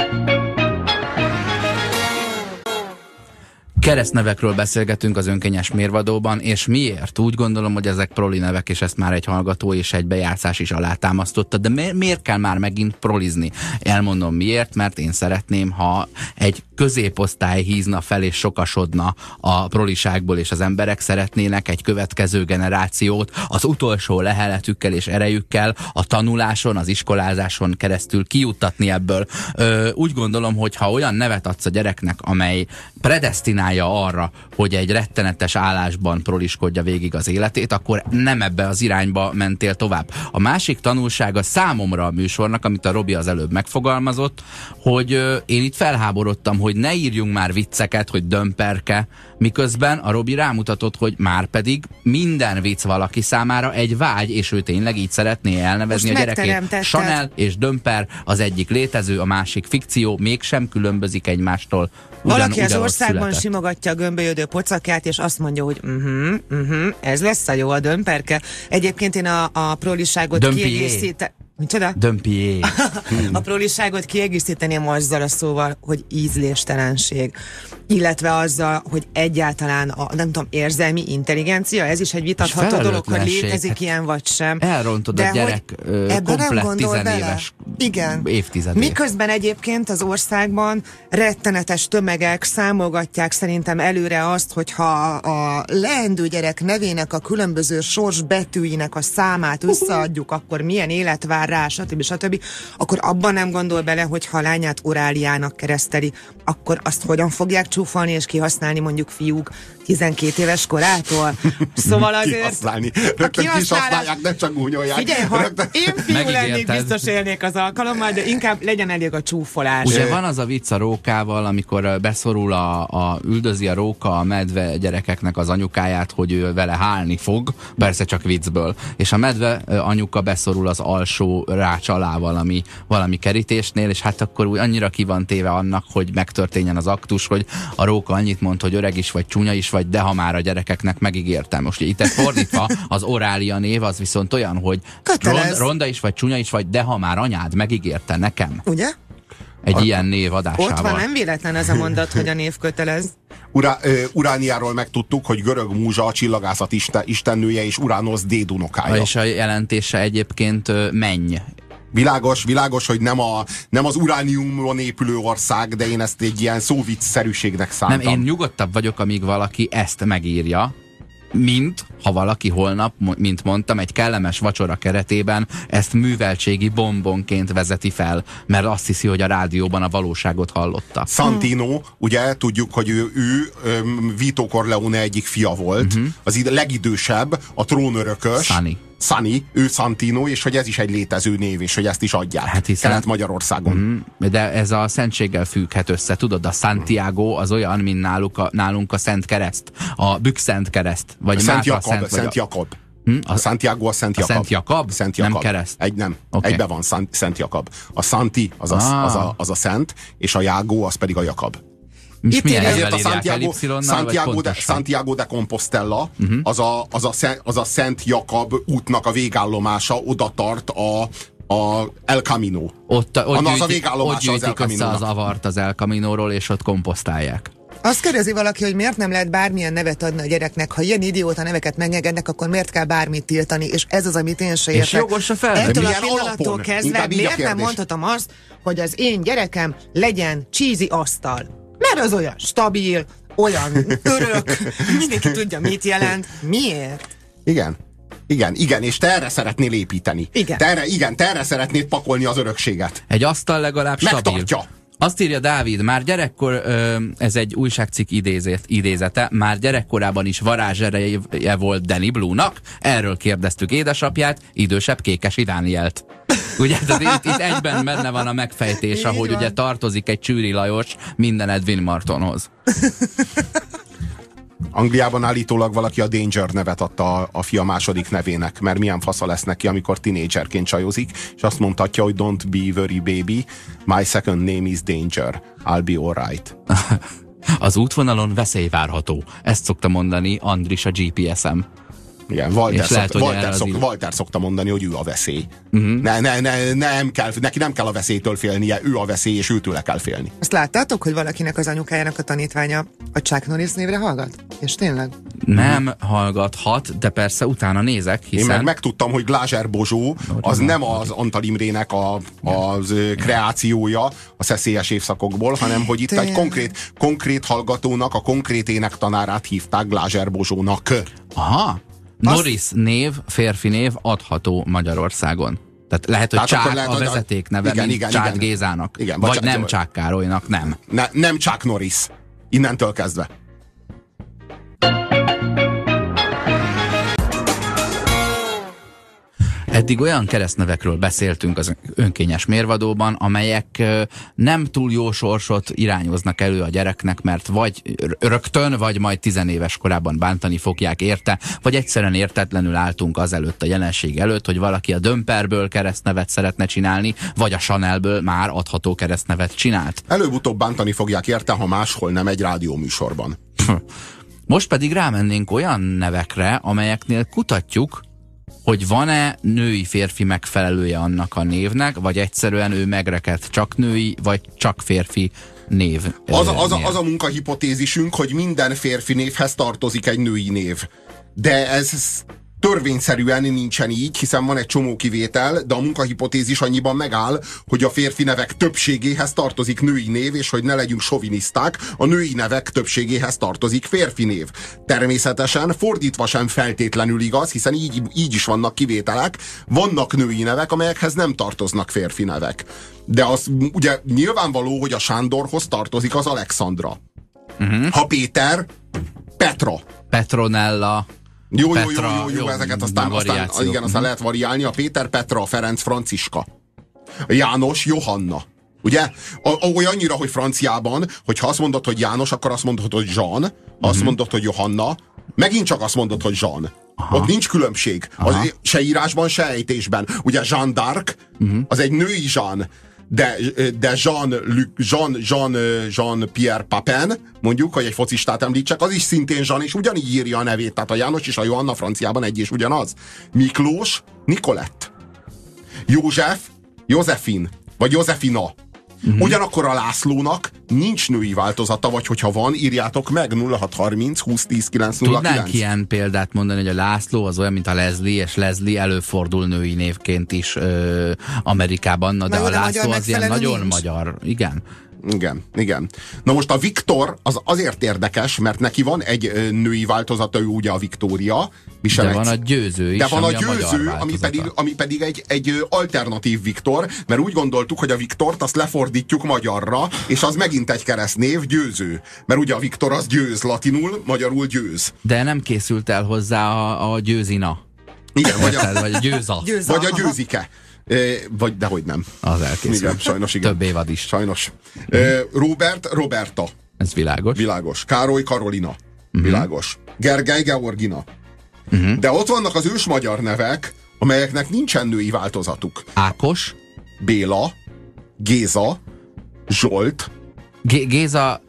Keresztnevekről beszélgetünk az önkényes mérvadóban, és miért? Úgy gondolom, hogy ezek proli nevek, és ezt már egy hallgató és egy bejátszás is alátámasztotta, de miért kell már megint prolizni? Elmondom miért, mert én szeretném, ha egy középosztály hízna fel és sokasodna a proliságból, és az emberek szeretnének egy következő generációt az utolsó leheletükkel és erejükkel a tanuláson, az iskolázáson keresztül kijuttatni ebből. Úgy gondolom, hogy ha olyan nevet adsz a gyereknek, amely predesztinálja arra, hogy egy rettenetes állásban proliskodja végig az életét, akkor nem ebbe az irányba mentél tovább. A másik tanulsága számomra a műsornak, amit a Robi az előbb megfogalmazott, hogy én itt felháborodtam, hogy ne írjunk már vicceket, hogy dömperke, miközben a Robi rámutatott, hogy már pedig minden vicc valaki számára egy vágy, és ő tényleg így szeretné elnevezni a gyerekét. Chanel és dömper az egyik létező, a másik fikció, mégsem különbözik egymástól. Valaki az országban simogatja a gömbölyödő pocakját, és azt mondja, hogy ez lesz a jó, a dömperke. Egyébként én a proliságot kiegészítem. Micsoda? Dömpié. A proliságot kiegészíteném azzal a szóval, hogy ízléstelenség. Illetve azzal, hogy egyáltalán a, nem tudom, érzelmi intelligencia, ez is egy vitatható dolog, hogy létezik ilyen vagy sem. Elrontod a gyerek komplett 10 éves évtizedét. Miközben egyébként az országban rettenetes tömegek számolgatják szerintem előre azt, hogyha a leendő gyerek nevének a különböző sors betűinek a számát összeadjuk, akkor milyen élet vár rá, stb. Akkor abban nem gondol bele, hogy ha a lányát Oráliának kereszteli, akkor azt hogyan fogják csúfolni és kihasználni mondjuk fiúk 12 éves korától. Szóval azért... Kihasználni. Rögtön kihasználják, nem csak gúnyolják. Figyelj, ha én fiú lennék, biztos élnék az alkalommal, de inkább legyen elég a csúfolás. Ugye van az a vicc a rókával, amikor beszorul üldözi a róka a medve gyerekeknek az anyukáját, hogy ő vele hálni fog, persze csak viccből. És a medve anyuka beszorul az alsó rács alá valami kerítésnél, és hát akkor úgy annyira ki van téve annak, hogy megtörténjen az aktus, hogy a róka annyit mond, hogy öreg is vagy, csúnya is vagy, de ha már a gyerekeknek megígértem. Most itt fordítva az Orália név az viszont olyan, hogy ronda is vagy, csúnya is vagy, de ha már anyád megígérte nekem. Ugye? Egy ilyen név adásával. Ott van, nem véletlen az a mondat, hogy a név kötelez. Urániáról megtudtuk, hogy görög múzsa a csillagászat istennője és Uránosz dédunokája. És a jelentése egyébként menny. Világos, hogy nem az urániumon épülő ország, de én ezt egy ilyen szóviccszerűségnek szántam. Nem, én nyugodtabb vagyok, amíg valaki ezt megírja, mint ha valaki holnap, mint mondtam, egy kellemes vacsora keretében ezt műveltségi bombonként vezeti fel, mert azt hiszi, hogy a rádióban a valóságot hallotta. Santino, ugye tudjuk, hogy ő Vito Corleone egyik fia volt, az legidősebb, a trónörökös. Sunny, ő Santino, és hogy ez is egy létező név, és hogy ezt is adják. Hát hiszen Kelet-Magyarországon. De ez a szentséggel függhet össze, tudod, a Santiago az olyan, mint nálunk a Szent Kereszt, a Bükszent Kereszt, vagy Szent Jakab. A Santiago a Szent Jakab. Szent Jakab? Nem kereszt? Okay. Egyben van Szent Jakab. A Santi az a Szent, és a Jágó az pedig a Jakab. Itt ezért a Santiago de Compostela az a Szent Jakab útnak a végállomása, oda tart a El Camino. Ott gyűjtik össze az avart az El Caminóról, és ott komposztálják. Azt kérdezi valaki, hogy miért nem lehet bármilyen nevet adni a gyereknek, ha ilyen idióta neveket megengednek, akkor miért kell bármit tiltani, és ez az, amit én se értek. És jogos a felvetés. Ettől a pillanattól kezdve miért nem mondhatom azt, hogy az én gyerekem legyen cheesy asztal? Mert az olyan stabil, olyan örök, mindenki tudja, mit jelent. Miért? Igen, és te erre szeretnél építeni. Igen. Te erre szeretnéd pakolni az örökséget. Egy asztal legalább stabil. Megtartja. Azt írja Dávid, már gyerekkor, ez egy újságcikk idézete, már gyerekkorában is varázsereje volt Danny Blue-nak, erről kérdeztük édesapját, idősebb Kékesi Dánielt. Ugye, itt egyben benne van a megfejtés, ahogy ugye tartozik egy Csűri Lajos minden Edwin Martonhoz. Angliában állítólag valaki a Danger nevet adta a fia második nevének, mert milyen fasza lesz neki, amikor tinédzserként csajozik, és azt mondhatja, hogy don't be worry baby, my second name is Danger, I'll be alright. Az útvonalon veszély várható. Ezt szokta mondani Andris a GPS-em. Igen, Walter szokta mondani, hogy ő a veszély. Neki nem kell a veszélytől félnie, ő a veszély, és őtőle kell félni. Azt láttátok, hogy valakinek az anyukájának a tanítványa a Chuck Norris névre hallgat? És tényleg? Nem hallgathat, de persze utána nézek, hiszen... Én megtudtam, hogy Glázser Bozsó az nem az Antal Imrének az kreációja a szeszélyes évszakokból, hanem hogy itt egy konkrét hallgatónak a konkrét énektanárát hívták Glázser Bozsónak. Aha. Norris név, férfi név adható Magyarországon. Tehát lehet, hogy Csák a vezetékneve, mint Csák Gézának. Igen, vagy nem Csák Károlynak, nem. Nem Chuck Norris. Innentől kezdve. Eddig olyan keresztnevekről beszéltünk az önkényes mérvadóban, amelyek nem túl jó sorsot irányoznak elő a gyereknek, mert vagy rögtön, vagy majd 10 éves korában bántani fogják érte, vagy egyszerűen értetlenül álltunk azelőtt a jelenség előtt, hogy valaki a Dömperből keresztnevet szeretne csinálni, vagy a Chanelből már adható keresztnevet csinált. Előbb-utóbb bántani fogják érte, ha máshol nem egy rádióműsorban. Most pedig rámennénk olyan nevekre, amelyeknél kutatjuk, hogy van-e női-férfi megfelelője annak a névnek, vagy egyszerűen ő megrekedt csak női, vagy csak férfi név. Az a munkahipotézisünk, hogy minden férfi névhez tartozik egy női név. De ez törvényszerűen nincsen így, hiszen van egy csomó kivétel, de a munkahipotézis annyiban megáll, hogy a férfi nevek többségéhez tartozik női név, és hogy ne legyünk soviniszták, a női nevek többségéhez tartozik férfi név. Természetesen fordítva sem feltétlenül igaz, hiszen így is vannak kivételek, vannak női nevek, amelyekhez nem tartoznak férfi nevek. De az ugye nyilvánvaló, hogy a Sándorhoz tartozik az Alexandra. Ha Péter, Petra. Petronella. Jó, ezeket aztán lehet variálni. A Péter, Petra, a Ferenc, Franciska. A János, Johanna. Ugye? Olyannyira, hogy franciában, hogyha azt mondod, hogy János, akkor azt mondod, hogy Jean. Ha azt mondod, hogy Johanna, megint csak azt mondod, hogy Jean. Ott nincs különbség. Se írásban, se ejtésben. Ugye Jean d'Arc, az egy női Jean. De Jean-Pierre Papin, mondjuk, hogy egy focistát említsek, az is szintén Jean, és ugyanígy írja a nevét. Tehát a János és a Johanna franciában egy és ugyanaz. Miklós, Nicolette. József, Józefin, vagy Józefina. Ugyanakkor a Lászlónak nincs női változata, vagy hogyha van, írjátok meg 0630 2010 909. Tudnánk ilyen példát mondani, hogy a László az olyan, mint a Leslie, és Leslie előfordul női névként is Amerikában, de a László az ilyen nagyon magyar. Igen. Igen. Na most a Viktor az azért érdekes, mert neki van egy női változata, ő ugye a Viktória. De van a Győző is, de van a Győző, ami pedig egy alternatív Viktor, mert úgy gondoltuk, hogy a Viktort azt lefordítjuk magyarra, és az megint egy keresztnév, Győző. Mert ugye a Viktor az győz latinul, magyarul győz. De nem készült el hozzá a Győzina. Igen, vagy a Győza. Vagy a Győzike. Vagy dehogy nem. Az elkészült. Igen, sajnos igen. Több évad is. Sajnos. Robert, Roberta. Ez világos. Világos. Károly, Karolina. Világos. Gergely, Georgina. De ott vannak az ős magyar nevek, amelyeknek nincsen női változatuk. Ákos. Béla. Géza. Zsolt. Géza,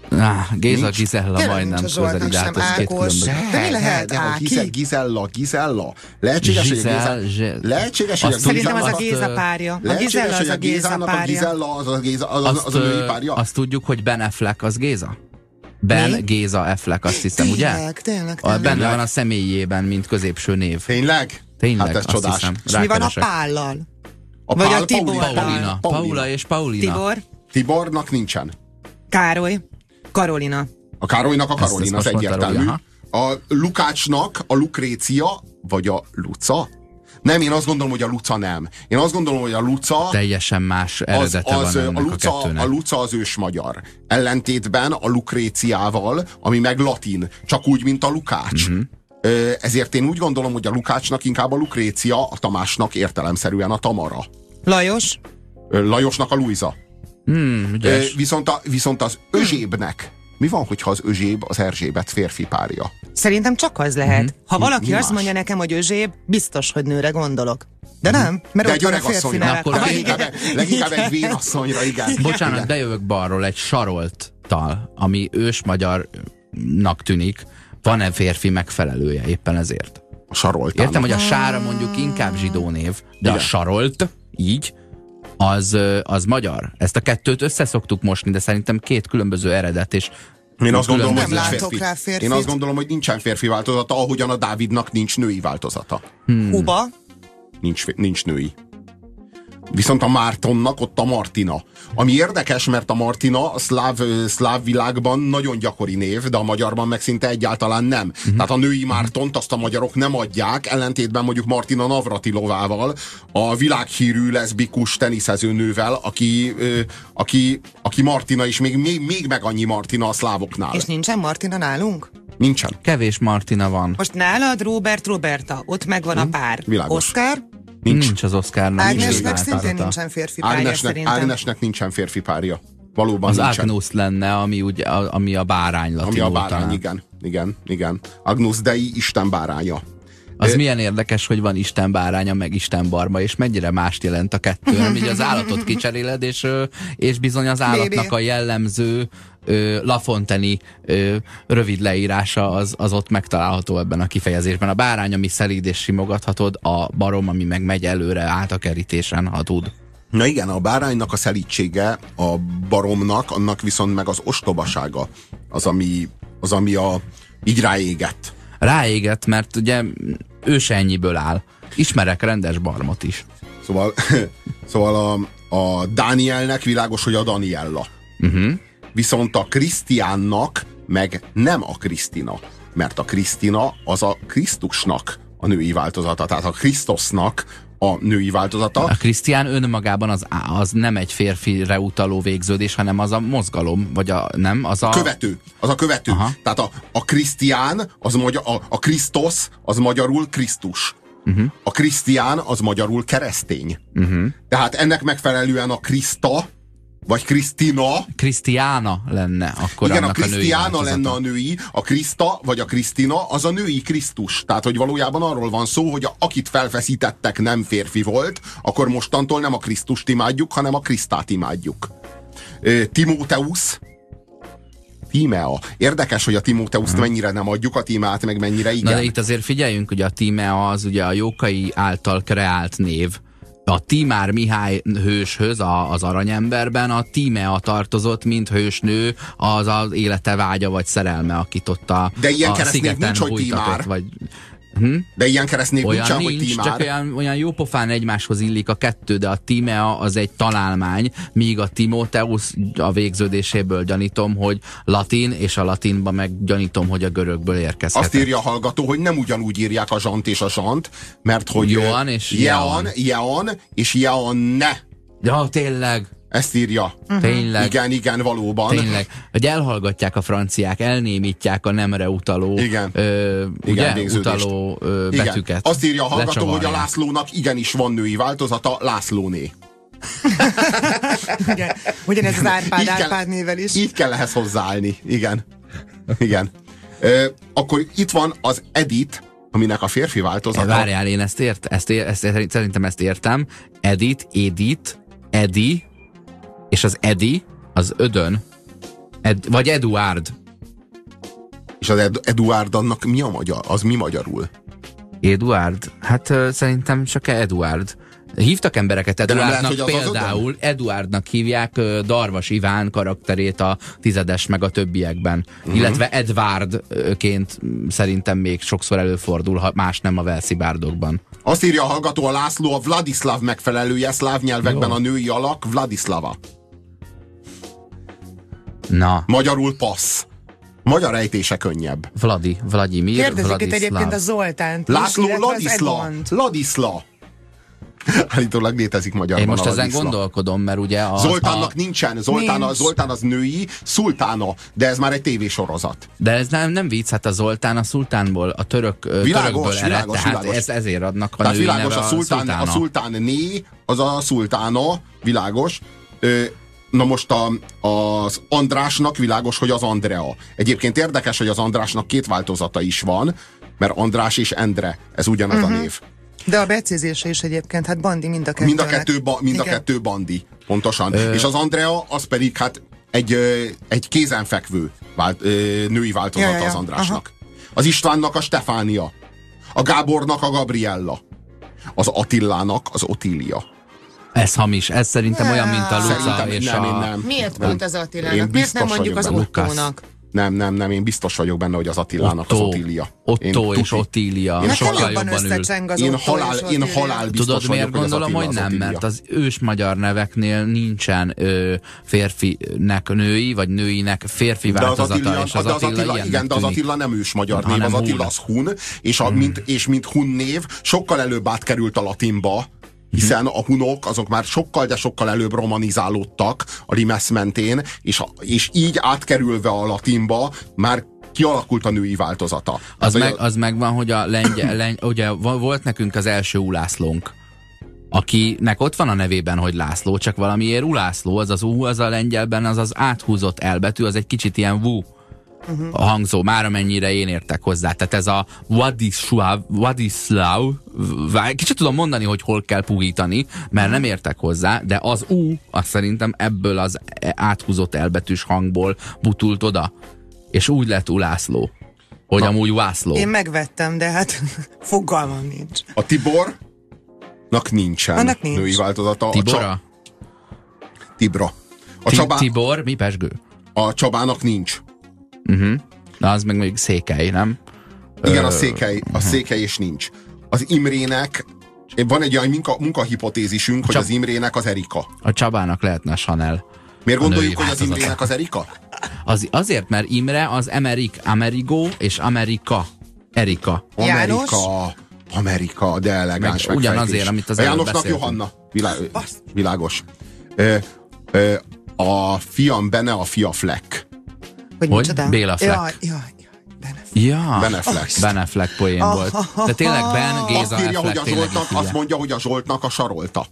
Gizella majdnem közel ide, hát ez két különböző. De mi lehet Áki? Gizella. Lehetséges, hogy a Géza... Szerintem az a Géza párja. A Gizella az a Géza párja. Az a női párja. Azt tudjuk, hogy Ben Affleck az Géza? Géza Affleck, azt hiszem, ugye? Tényleg. Benne van a személyében, mint középső név. Tényleg? Hát ez csodás. Hiszem, és mi van a Pállal? Vagy a Tiborral? Paula és Paulina. Tibor? Tibornak nincsen. Károly. Karolina. A Károlynak a Karolina, az egyértelmű. A Lukácsnak a Lukrécia, vagy a Luca? Nem, én azt gondolom, hogy a Luca nem. Én azt gondolom, hogy a Luca... Teljesen más eredete van ennek a kettőnek. A Luca az ős magyar. Ellentétben a Lukréciával, ami meg latin. Csak úgy, mint a Lukács. Ezért én úgy gondolom, hogy a Lukácsnak inkább a Lukrécia, a Tamásnak értelemszerűen a Tamara. Lajos? Lajosnak a Luisa. Viszont az Özsébnek mi van, hogyha az Özséb az Erzsébet férfi párja? Szerintem csak az lehet. Ha valaki azt mondja nekem, hogy Özséb, biztos, hogy nőre gondolok. De nem, mert ott van a férfi neve. Leginkább egy vénasszonyra, igen. Bocsánat, igen. Bejövök balról egy Sarolttal, ami ős magyarnak tűnik. Van-e férfi megfelelője éppen ezért? A Saroltának. Értem, hogy a Sára mondjuk inkább zsidó név, de a Sarolt, így, az magyar. Ezt a kettőt összeszoktuk mosni, de szerintem két különböző eredet, és Én azt gondolom, Nem hogy nincs látok férfi. rá férfit. Én azt gondolom, hogy nincsen férfi változata, ahogyan a Dávidnak nincs női változata. Kuba. Nincs női. Viszont a Mártonnak ott a Martina. Ami érdekes, mert a Martina a szláv világban nagyon gyakori név, de a magyarban meg szinte egyáltalán nem. Tehát a női Mártont azt a magyarok nem adják, ellentétben mondjuk Martina Navratilovával, a világhírű leszbikus teniszező nővel, aki Martina, és még meg annyi Martina a szlávoknál. És nincsen Martina nálunk? Nincsen. kevés Martina van. Most nálad Roberta, ott megvan a pár. Világos. Oscar, Nincs az Oscarnak. Ágnesnek nincs szintén változata. nincsen férfi párja szerintem. Ágnesnek nincsen férfi párja. Valóban Az nincsen. Agnus lenne, ami a bárány Ami latinul a bárány, talán. igen. Agnus Dei, Isten báránya. Az milyen érdekes, hogy van Isten báránya, meg Isten barma, és mennyire mást jelent a kettő. Nem így az állatot kicseréled, és bizony az állatnak a jellemző Lafonteni rövid leírása az ott megtalálható ebben a kifejezésben. A bárány, ami szelíd és simogathatod, a barom, ami meg megy előre át a kerítésen, ha tud. Na igen, a báránynak a szelídsége, a baromnak, annak viszont meg az ostobasága az, ami így ráégett. Ráégett, mert ugye ő se ennyiből áll. Ismerek rendes barmot is. Szóval a Dánielnek világos, hogy a Daniella. Viszont a Krisztiánnak meg nem a Krisztina. Mert a Krisztina az a Krisztusnak a női változata. Tehát a Krisztosznak a női változata. A Krisztián önmagában az nem egy férfire utaló végződés, hanem az a mozgalom, vagy az a követő. Az a követő. Aha. Tehát a Krisztián, a Krisztosz, az magyarul Krisztus. A Krisztián, az magyarul keresztény. Tehát ennek megfelelően a Kriszta, vagy Krisztina. Krisztiána lenne akkor Igen, annak a a női Krisztiána változata. lenne a női, a Kriszta vagy a Krisztina az a női Krisztus. Tehát, hogy valójában arról van szó, hogy akit felfeszítettek nem férfi volt, akkor mostantól nem a Krisztust imádjuk, hanem a Krisztát imádjuk. Timóteusz, Tímea. Érdekes, hogy a Timóteuszt mennyire nem adjuk, a Tímeát meg mennyire igen. Na de itt azért figyeljünk, hogy a Tímea az ugye a Jókai által kreált név. A Tímár Mihály hőshöz, az Aranyemberben a Tímea tartozott, mint hősnő, az élete vágya vagy szerelme, akit ott De ilyen a keresztnév szigeten nincs, hogy bújtatott, Tímár. vagy De ilyen keresztnév olyan nincsen, hogy nincs, Tímár. csak olyan jópofán egymáshoz illik a kettő, de a Tímea az egy találmány, míg a Timóteusz a végződéséből gyanítom, hogy latin, és a latinban meg gyanítom, hogy a görögből érkezhet. Azt írja a hallgató, hogy nem ugyanúgy írják a Zsant és a Zsant, mert hogy Joan és Jean és Jeanne. Ja, tényleg. Ezt írja. Tényleg. Igen, valóban. Tényleg, hogy elhallgatják a franciák, elnémítják a nemre utaló, Igen. ugye, végződést. utaló Igen. betűket. Azt írja a hallgató, hogy a Lecsavarják. Lászlónak igenis van női változata, Lászlóné. Igen. Ugyanez az Így kell- Árpád nével is. Így kell ehhez hozzáállni. Igen. Akkor itt van az Edith, aminek a férfi változata. Várjál, én szerintem ezt értem. Edith, Edi, és az Edi, az ödön. Vagy Eduard. És az Eduard annak mi a magyar? Az mi magyarul? Eduard? Hát szerintem csak Eduard. Hívtak embereket nem lehet, Eduardnak, hogy az például Eduardnak hívják Darvas Iván karakterét a Tizedes meg a többiekben. Illetve Edwardként szerintem még sokszor előfordul, ha más nem a Velszi bárdokban. Azt írja a hallgató, a László a Vladislav megfelelője, szláv nyelvekben Jó. a női alak Vladislava. Na, Magyarul passz. Magyar ejtése könnyebb. Vladimir, Kérdezik itt Vladislav. egyébként a Zoltánt. László illetve az Ladisla. Egont. Ladisla. Állítólag létezik magyarban Én most a ezen Ladisla. gondolkodom, mert ugye Zoltánnak nincsen. Nincs. Zoltán az női, Szultána, de ez már egy tévésorozat. De ez nem vicc, hát a Zoltán a szultánból, a törökből ered, tehát ezért adnak a Tehát női világos, neve a szultánné, az a szultána, világos. Na most az Andrásnak világos, hogy az Andrea. Egyébként érdekes, hogy az Andrásnak két változata is van, mert András és Endre, ez ugyanaz a név. De a becézése is egyébként, hát Bandi mind a kettőnek. Mind a Igen. kettő Bandi, pontosan. És az Andrea, az pedig hát egy kézenfekvő női változata Ja. az Andrásnak. Az Istvánnak a Stefánia. A Gábornak a Gabriella. Az Attilának az Otília. Ez hamis, ez szerintem olyan, mint a Luca Szerintem és nem. Miért Nem. pont az Attilának? Én Miért nem biztos mondjuk az vagyok benne. Ottónak? Nem, én biztos vagyok benne, hogy az Attilának az Otília. Otto és Ottília Én Nekem sokkal jobban jobban ül. összecseng az Én Ottó és én Ottilia. halál biztos Tudod, miért vagyok, gondolom, hogy hogy az nem? Otília. Mert az ős magyar neveknél nincsen férfinek női, vagy nőinek férfi változata, és az Attila ilyennek igen, de az tűnik. Attila nem ős magyar név, Hanem az Attila hun. az hun, és mint hun név sokkal előbb átkerült a latinba, hiszen a hunok azok már sokkal, de sokkal előbb romanizálódtak a limes mentén, és így átkerülve a latinba már kialakult a női változata. Az megvan, hogy a ugye volt nekünk az első Ulászlónk, akinek ott van a nevében, hogy László, csak valamiért Ulászló, az U, az a lengyelben, az áthúzott elbetű, az egy kicsit ilyen vu a hangzó, már amennyire én értek hozzá. Tehát ez a Wadislaw, kicsit tudom mondani, hogy hol kell puhítani, mert nem értek hozzá, de az U, azt szerintem ebből az áthúzott elbetűs hangból butult oda. És úgy lett Ulászló, hogy amúgy Vászló. Én megvettem, de hát fogalmam nincs. A Tibornak nincsen Annak nincs. női változata. Tibora? Tibra. Tibor, mi pesgő? A Csabának nincs. Na, az meg még Székely, nem? Igen, a székely és nincs. Az Imrének van egy olyan munkahipotézisünk, hogy az Imrének az Erika. A Csabának lehetne a Chanel. Miért A gondoljuk, női hogy az változata. Imrének az Erika? Azért, mert Imre az Amerigo és Amerika. Erika. János? Amerika, de elegáns Meg ugyanazért, megfejtés. amit az A előbb Jánosnak beszéltünk. Johanna. Világos. A fiam Bene, a fia Fleck. Hogy Hogy? micsoda? Béla Fleck. Jaj, Bene. Ja, Bene Fleck. Bene Fleck poén volt. De tényleg Ben, Géza, Azt írja, hogy Fleck a tényleg Zsoltnak, így azt hívják. mondja, hogy a Zsoltnak a Sarolta.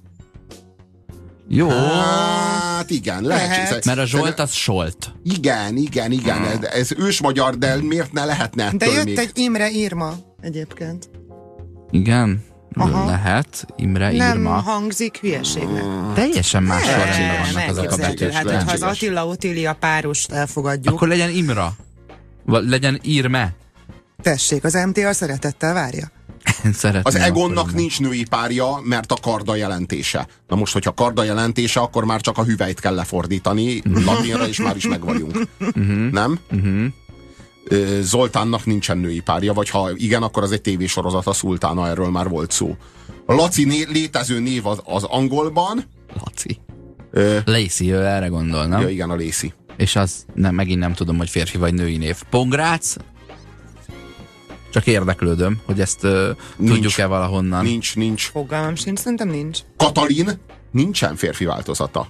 Jó, Hát igen, lehet. mert a Zsolt az Solt. Igen. Ez ősmagyar, de miért ne lehetne ettől De jött még? egy Imre Irma egyébként. Igen, Aha. lehet. Imre, Nem Irma. hangzik hülyeségnek. Teljesen más sorrendben vannak azok a Elképzelhető. betűk. Hát, hogyha az lehetséges. Attila-Otília párost elfogadjuk, Akkor legyen Imra. Vagy legyen Irme. tessék, az MTA szeretettel várja. Szeretném Az Egonnak akkor nincs női párja, mert a karda jelentése. Na most, hogyha karda jelentése, akkor már csak a hüvelyt kell lefordítani latinra, és már is meg vagyunk. Nem? Zoltánnak nincsen női párja, vagy ha igen, akkor az egy tévésorozat, a Szultána, erről már volt szó. A Laci létező név az angolban. Laci. Ö, Lacey, ő erre gondol, nem? ja, igen, a Lacey. És az megint nem tudom, hogy férfi vagy női név. Pongrác? Csak érdeklődöm, hogy ezt tudjuk-e valahonnan. Nincs. Fogalmam sincs, szerintem nincs. Katalin nincsen férfi változata.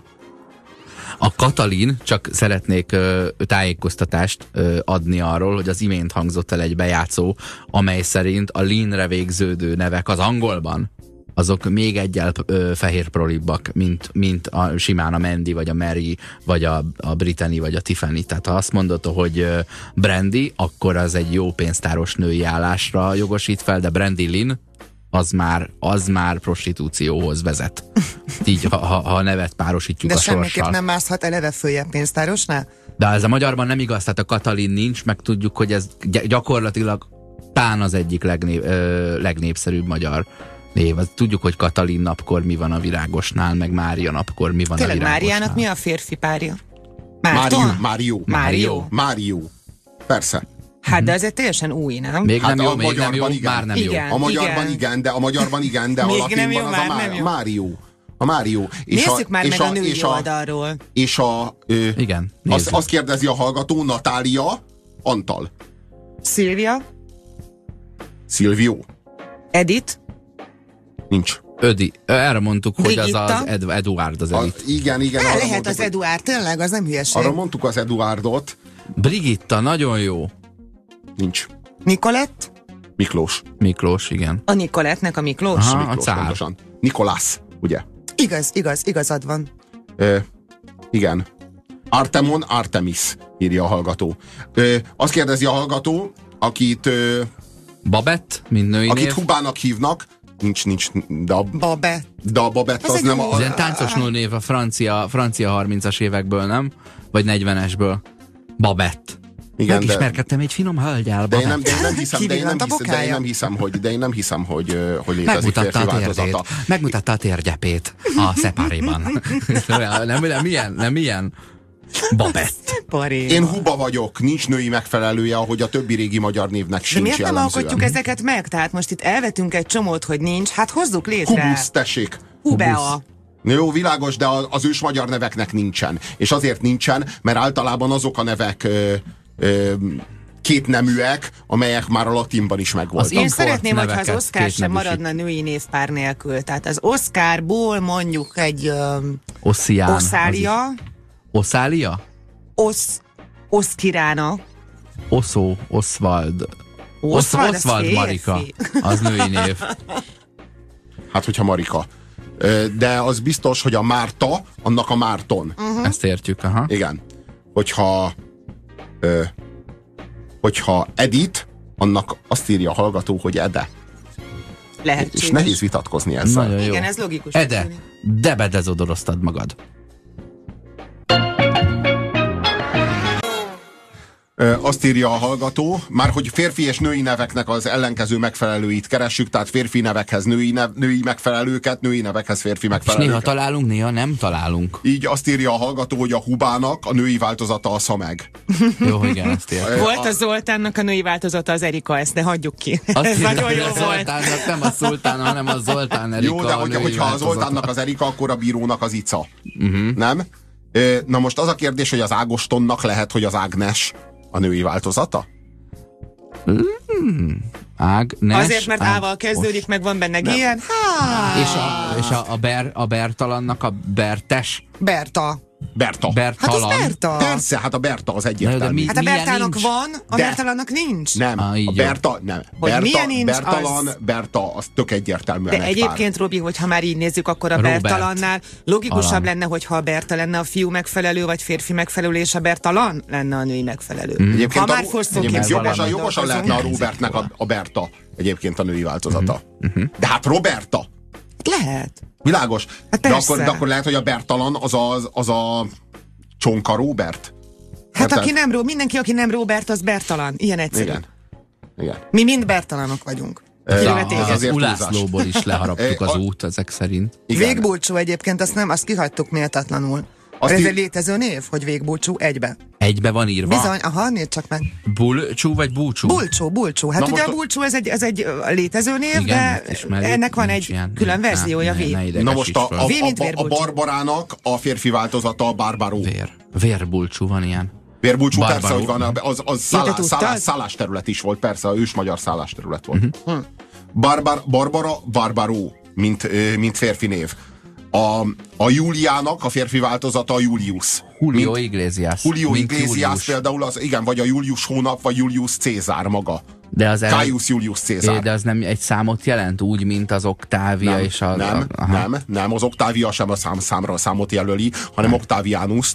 A Katalin, csak szeretnék tájékoztatást adni arról, hogy az imént hangzott el egy bejátszó, amely szerint a Linre végződő nevek az angolban, azok még egyel fehér prolibbak, mint a simán a Mandy, vagy a Mary, vagy a Brittany, vagy a Tiffany. Tehát ha azt mondod, hogy Brandy, akkor az egy jó pénztáros női állásra jogosít fel, de Brandy Lynn, az már prostitúcióhoz vezet. Így, ha a nevet párosítjuk De a semmiképp sorssal. nem mászhat eleve följebb pénztárosnál? De ez a magyarban nem igaz, tehát a Katalin nincs, meg tudjuk, hogy ez gyakorlatilag tán az egyik legnépszerűbb magyar név. Tudjuk, hogy Katalin napkor mi van a Virágosnál, meg Mária napkor mi van Tényleg a Virágosnál. Máriának mi a férfi párja? Márton? Mário. Persze. Hát de ez egy teljesen új, nem? Még Hát nem jó, a még nem jó, magyarban igen. már nem jó. Igen. A magyarban igen, de a Még latinban nem jó, az már a nem jó. Mário. A Mário. Nézzük már meg a női oldalról. Igen, azt kérdezi a hallgató, Natália, Antal. Szilvia, Silvio. Edith, Nincs. Ödi. Erre mondtuk, hogy az Brigitta. Eduard az Edith. Igen. arra lehet mondtuk, az Eduard, tényleg, az nem hülyeség. Arra mondtuk az Eduardot. Brigitta, nagyon jó. Nincs. Nikolett, Miklós. Miklós, igen. a Nikolettnek a Miklós. Aha. Miklós, cár. pontosan. Nikolász, ugye? Igazad van. Igen. Artemis, írja a hallgató. Azt kérdezi a hallgató, akit Babett, mint női akit név. Hubának hívnak, nincs, Babett. de a Babett Ez az egy nem jó. Ez ilyen táncos nőnév a francia 30-as évekből, nem? Vagy 40-esből. Babett. Igen, megismerkedtem egy finom hölgyel. de én nem hiszem, hogy létezik férfi változata. Megmutatta a térgyepét a szeparéban. nem ilyen? Babett. Én Huba vagyok, nincs női megfelelője, ahogy a többi régi magyar névnek sincs. De miért nem jellemzően. alkotjuk ezeket meg? Tehát most itt elvetünk egy csomót, hogy nincs, hát hozzuk létre. Hubusz, tessék. Hubea. Jó, világos, de az ős magyar neveknek nincsen. És azért nincsen, mert általában azok a nevek kétneműek, amelyek már a latinban is megvoltak. Én szeretném, hogyha az neveket Oscar sem kétneműsít. maradna női névpár nélkül. Tehát az Oscarból mondjuk egy Ossián. Oszália, Oszália? Oszkirána. Oszó, Oswald. Oswald, az Oswald férfi. Marika. Az női név. Hát, hogyha Marika. De az biztos, hogy a Márta, annak a Márton. Ezt értjük, aha. Igen. Hogyha Edith, annak azt írja a hallgató, hogy Ede. Lehetséges. És nehéz vitatkozni ezzel. Nagyon jó. Igen, ez logikus. Ede, de bedezodoroztad magad. Azt írja a hallgató, már hogy férfi és női neveknek az ellenkező megfelelőit keressük, tehát férfi nevekhez női megfelelőket, női nevekhez férfi És megfelelőket. néha találunk, néha nem találunk. Így azt írja a hallgató, hogy a Hubának a női változata a Szameg. Jó, igen, ezt értem. Volt a Zoltánnak a női változata az Erika, ezt de hagyjuk ki. Azt Ez hiszem, nagyon hogy jó a volt. Zoltánnak nem a Szultán, hanem a Zoltán Erika. Jó, de a női hogyha a változata. Zoltánnak az Erika, akkor a bírónak az Ica. Nem? Na most az a kérdés, hogy az Ágostonnak lehet, hogy az Ágnes a női változata? Ágnes. Azért, mert Ával kezdődik, meg van benne ilyen. És a Bertalannak a Bertes. Berta. Berta. Hát az Bertalan. Berta. Persze, hát a Berta az Na, egyértelmű. de mi- Hát a milyen Bertának nincs? van, a De. Bertalannak nincs. Nem, így a jó. Berta, nem. Hogy milyen nincs, Bertalan, az- Berta, az tök egyértelműen De egy egyébként, Robi, hogyha már így nézzük, akkor a Robert. Bertalannál logikusabb Alan. lenne, hogyha a Berta lenne a fiú megfelelő, vagy férfi megfelelő, és a Bertalan lenne a női megfelelő. pár. Egyébként, Ha már fosztunk egyébként ki, jogosan lehetne a Robertnek a Berta egyébként a női változata. De hát Roberta, Lehet. világos. Hát de persze. akkor lehet, hogy a Bertalan az a Csonka Robert. Hát Érted? mindenki, aki nem Robert, az Bertalan. Ilyen egyszerű. Igen. Igen. Mi mind Bertalanok vagyunk. Az Kivéve téged. azért Ulászlóból is leharaptuk az út ezek szerint. Igen. Végbulcsú egyébként, azt kihagytuk méltatlanul. Azt Ez í- egy létező név, hogy végbulcsú egybe. Egybe van írva? Bizony, aha, nézd csak meg. Bulcsú vagy búcsú? Bulcsú. Hát Na ugye most a bulcsú ez egy létező név, Igen, de ismerjük, ennek van nincs egy ilyen. külön verziója, Ne V. idegesíts Na most föl. V, mint a vérbulcsú. Barbarának a férfi változata a Barbaro. Vérbulcsú van ilyen. Vérbulcsú, Barbaró. persze, hogy van, az Ja, te tudtad? szállásterület is volt, persze, a ősmagyar szállásterület volt. Barbara, Barbaro, mint férfi név. A Júliának a férfi változata a Julius. Julio Iglesias. Julio mint Iglesias Julius. például, igen, vagy a Július hónap, vagy Julius Cézár maga. De az Caius Julius Cézár. De az nem egy számot jelent, úgy, mint az Octavia és a... Nem, az Octavia sem a számot jelöli, hanem Octavianust,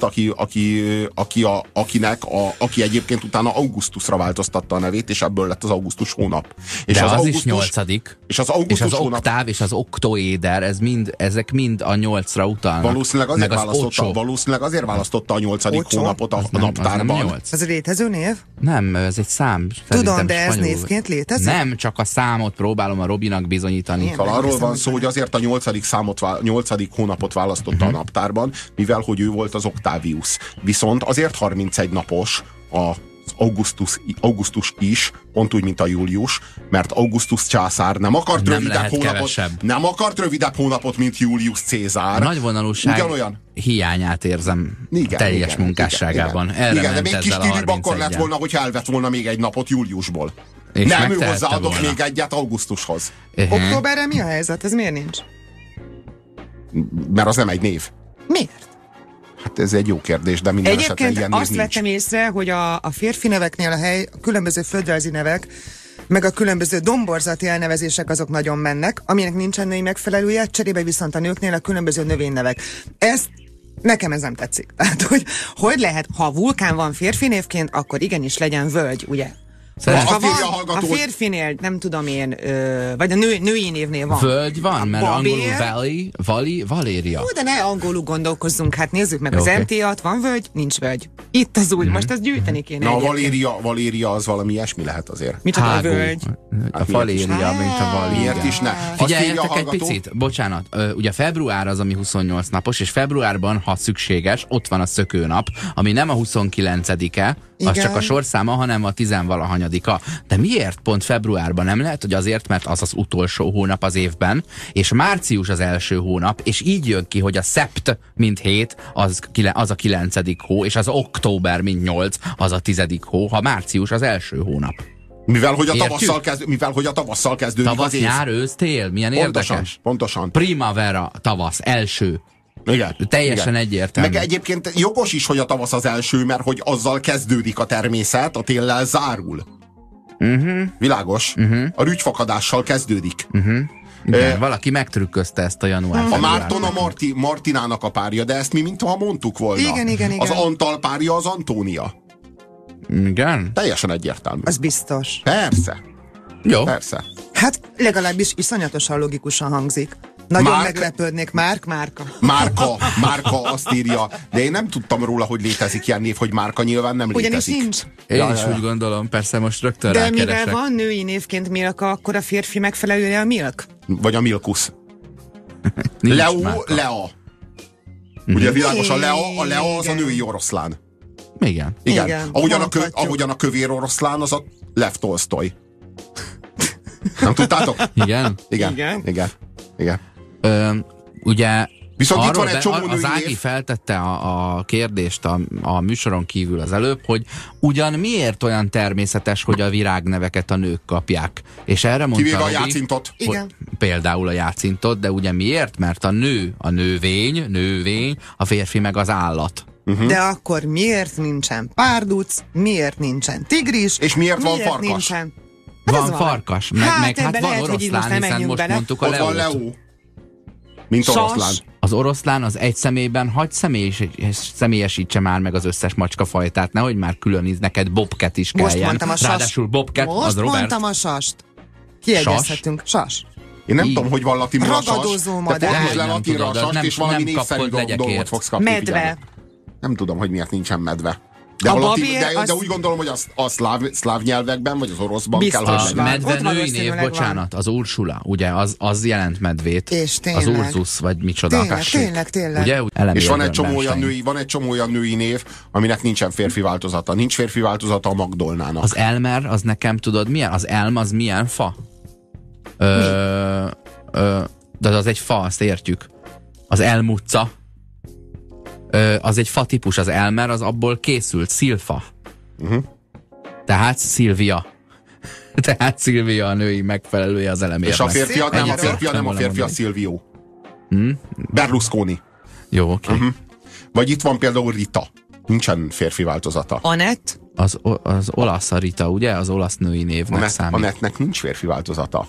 aki egyébként utána Augustusra változtatta a nevét, és ebből lett az Augustus hónap. És De az Augustus, is 8. És az Augustus és az hónap oktáv és az oktoéder, ezek mind a 8-ra utalnak. valószínűleg azért választotta a 8. Ocsó? hónapot a Az nem naptárban. 8. Ez egy létező név? Nem, ez egy szám. Tudom, Szerintem de ez spanyolul. névként létezik? Nem, csak a számot próbálom a Robinak bizonyítani. Én Szóval arról meghiszem, van szó, hogy azért a 8. hónapot választotta a naptárban, mivel hogy ő volt az Octavius. Viszont azért 31 napos az Augustus is, pont úgy, mint a Július, mert Augustus császár nem akart rövidebb hónapot, mint Julius Cézár. A nagyvonalúság Ugyanolyan. hiányát érzem Igen, teljes igen, munkásságában. igen. Erre Igen, de ment még kis ezzel a tűrűbb akkor lett 31-en. volna, hogyha elvett volna még egy napot Júliusból. És Nem, ő megtehette hozzáadott volna. még egyet Augustushoz. Októberre mi a helyzet? Ez miért nincs? Mert az nem egy név. Miért? Hát ez egy jó kérdés, de minden esetre Egyébként ilyen név azt nincs. vettem észre, hogy a férfi neveknél a különböző földrajzi nevek, meg a különböző domborzati elnevezések azok nagyon mennek, aminek nincsen női megfelelője, cserébe viszont a nőknél a különböző növénynevek. Nekem ez nem tetszik. Tehát, hogy lehet, ha vulkán van férfi névként, akkor igenis legyen völgy, ugye? Szerintem Ha Azt írja a van, hallgató, a férfinél, nem tudom én, vagy a női névnél van. Völgy van, mert angolul Babér. Valéria. Jó, de ne angolul gondolkozzunk, hát nézzük meg Jó, az oké. MTA-t, van völgy, nincs völgy. Itt az úgy, most azt gyűjteni kéne. na a egyébként. Valéria az valami ilyesmi lehet azért. Micsoda a Hágó. völgy? A Valéria, mint a Valéria. Miért is ne? Azt írja a Figyeljetek egy hallgató, picit, bocsánat, ugye február az, ami 28 napos, és februárban, ha szükséges, ott van a szökőnap, ami nem a 29-e, az Igen. csak a sorszáma, hanem a 10-valahanyadika. De miért pont februárban? Nem lehet, hogy azért, mert az az utolsó hónap az évben, és március az első hónap, és így jön ki, hogy a szept, mint 7, az a 9. hó, és az október, mint 8, az a 10. hó, ha március az első hónap. mivel hogy Értjük? a tavasszal kezdődik Tavasz, az év. nyár, ősz, tél, milyen Pontosan, érdekes. pontosan. Primavera, tavasz, első. Igen. Teljesen igen. egyértelmű. Meg egyébként jogos is, hogy a tavasz az első, mert hogy azzal kezdődik a természet, a téllel zárul. Világos? A rügyfakadással kezdődik. Igen, valaki megtrükközte ezt a január. A február. Márton a Martinának a párja, de ezt mi mintha mondtuk volna. Igen. Az Antal párja az Antónia. Igen? Teljesen egyértelmű. Az biztos. Persze, Jó. persze. Hát legalábbis iszonyatosan logikusan hangzik. Nagyon Márk- meglepődnék. Márka. Márka azt írja, de én nem tudtam róla, hogy létezik ilyen név, hogy Márka, nyilván nem Ugyanis létezik. nincs. Én is úgy gondolom, persze most rögtön De mivel rákeresek. van női névként Milka, akkor a férfi megfelelője a Milk? Vagy a Milkusz. Nincs Leo, Márka. Lea. Ugye világos, a Lea az a női oroszlán. Igen. Igen, mondhatjuk. Ahogyan a kövér oroszlán az a Lev Tolsztoj. Nem tudtátok? Igen? Igen. Ugye Viszont itt arról van egy csomó női az Ági név. feltette a kérdést a műsoron kívül az előbb, hogy ugyan miért olyan természetes, hogy a virágneveket a nők kapják. És erre mondta Kivéve a Robi, jácintot. hogy Igen. például a jácintot, de ugye miért? Mert a nővény, a férfi meg az állat. De akkor miért nincsen párduc, miért nincsen tigris, És miért van farkas? nincsen... Van ez farkas, meg ebbe hát van lehet, hogy így most oroszlán, nem hiszen menjünk most bele. mondtuk a Ott van Leót. Leo. Mint Sas. oroszlán. Az oroszlán az egy személyben hagy személyesítse már meg az összes macskafajtát, nehogy már külön neked Bobcat is Most kelljen. mondtam a sas. Ráadásul Bobcat, Most az Robert. mondtam a sast. Kiegyezhetünk. Sas. Én nem Így. tudom, hogy van latinul a sas. Ragadozó Te madár. fordítsd le Nem latinra a tudod, sast, és nem valami kapod népszerű legyekért. dolgot fogsz kapni. Medve. figyelme. Nem tudom, hogy miért nincsen medve. De, A a latin, babér de az- úgy gondolom, hogy a szláv nyelvekben, vagy az oroszban Biztos kell, hogy A legyen. van. medve Ott női név, valószínűleg van. bocsánat, az Ursula, ugye, az jelent medvét. És tényleg. Az Urzus, vagy micsoda, Tényleg, akársék. tényleg. Ugye? Elemi És van egy Bernstein. csomó olyan női név, aminek nincsen férfi változata. Nincs férfi változata a Magdolnának. Az Elmer, az nekem tudod milyen? Az elm, az milyen fa? De az egy fa, azt értjük. Az elmutca, az egy fa típus, az Elmer, az abból készült, szilfa. Tehát Szilvia. Tehát Szilvia a női megfelelője az elemérnek. És a férfi, nem a Annyira férfi, nem nem a volna férfi, a mondani. Silvio. Berlusconi. Jó, oké. Vagy itt van például Rita. Nincsen férfi változata. Anett. Az olasz a Rita, ugye? Az olasz női névnek számít. Anetnek nincs férfi változata.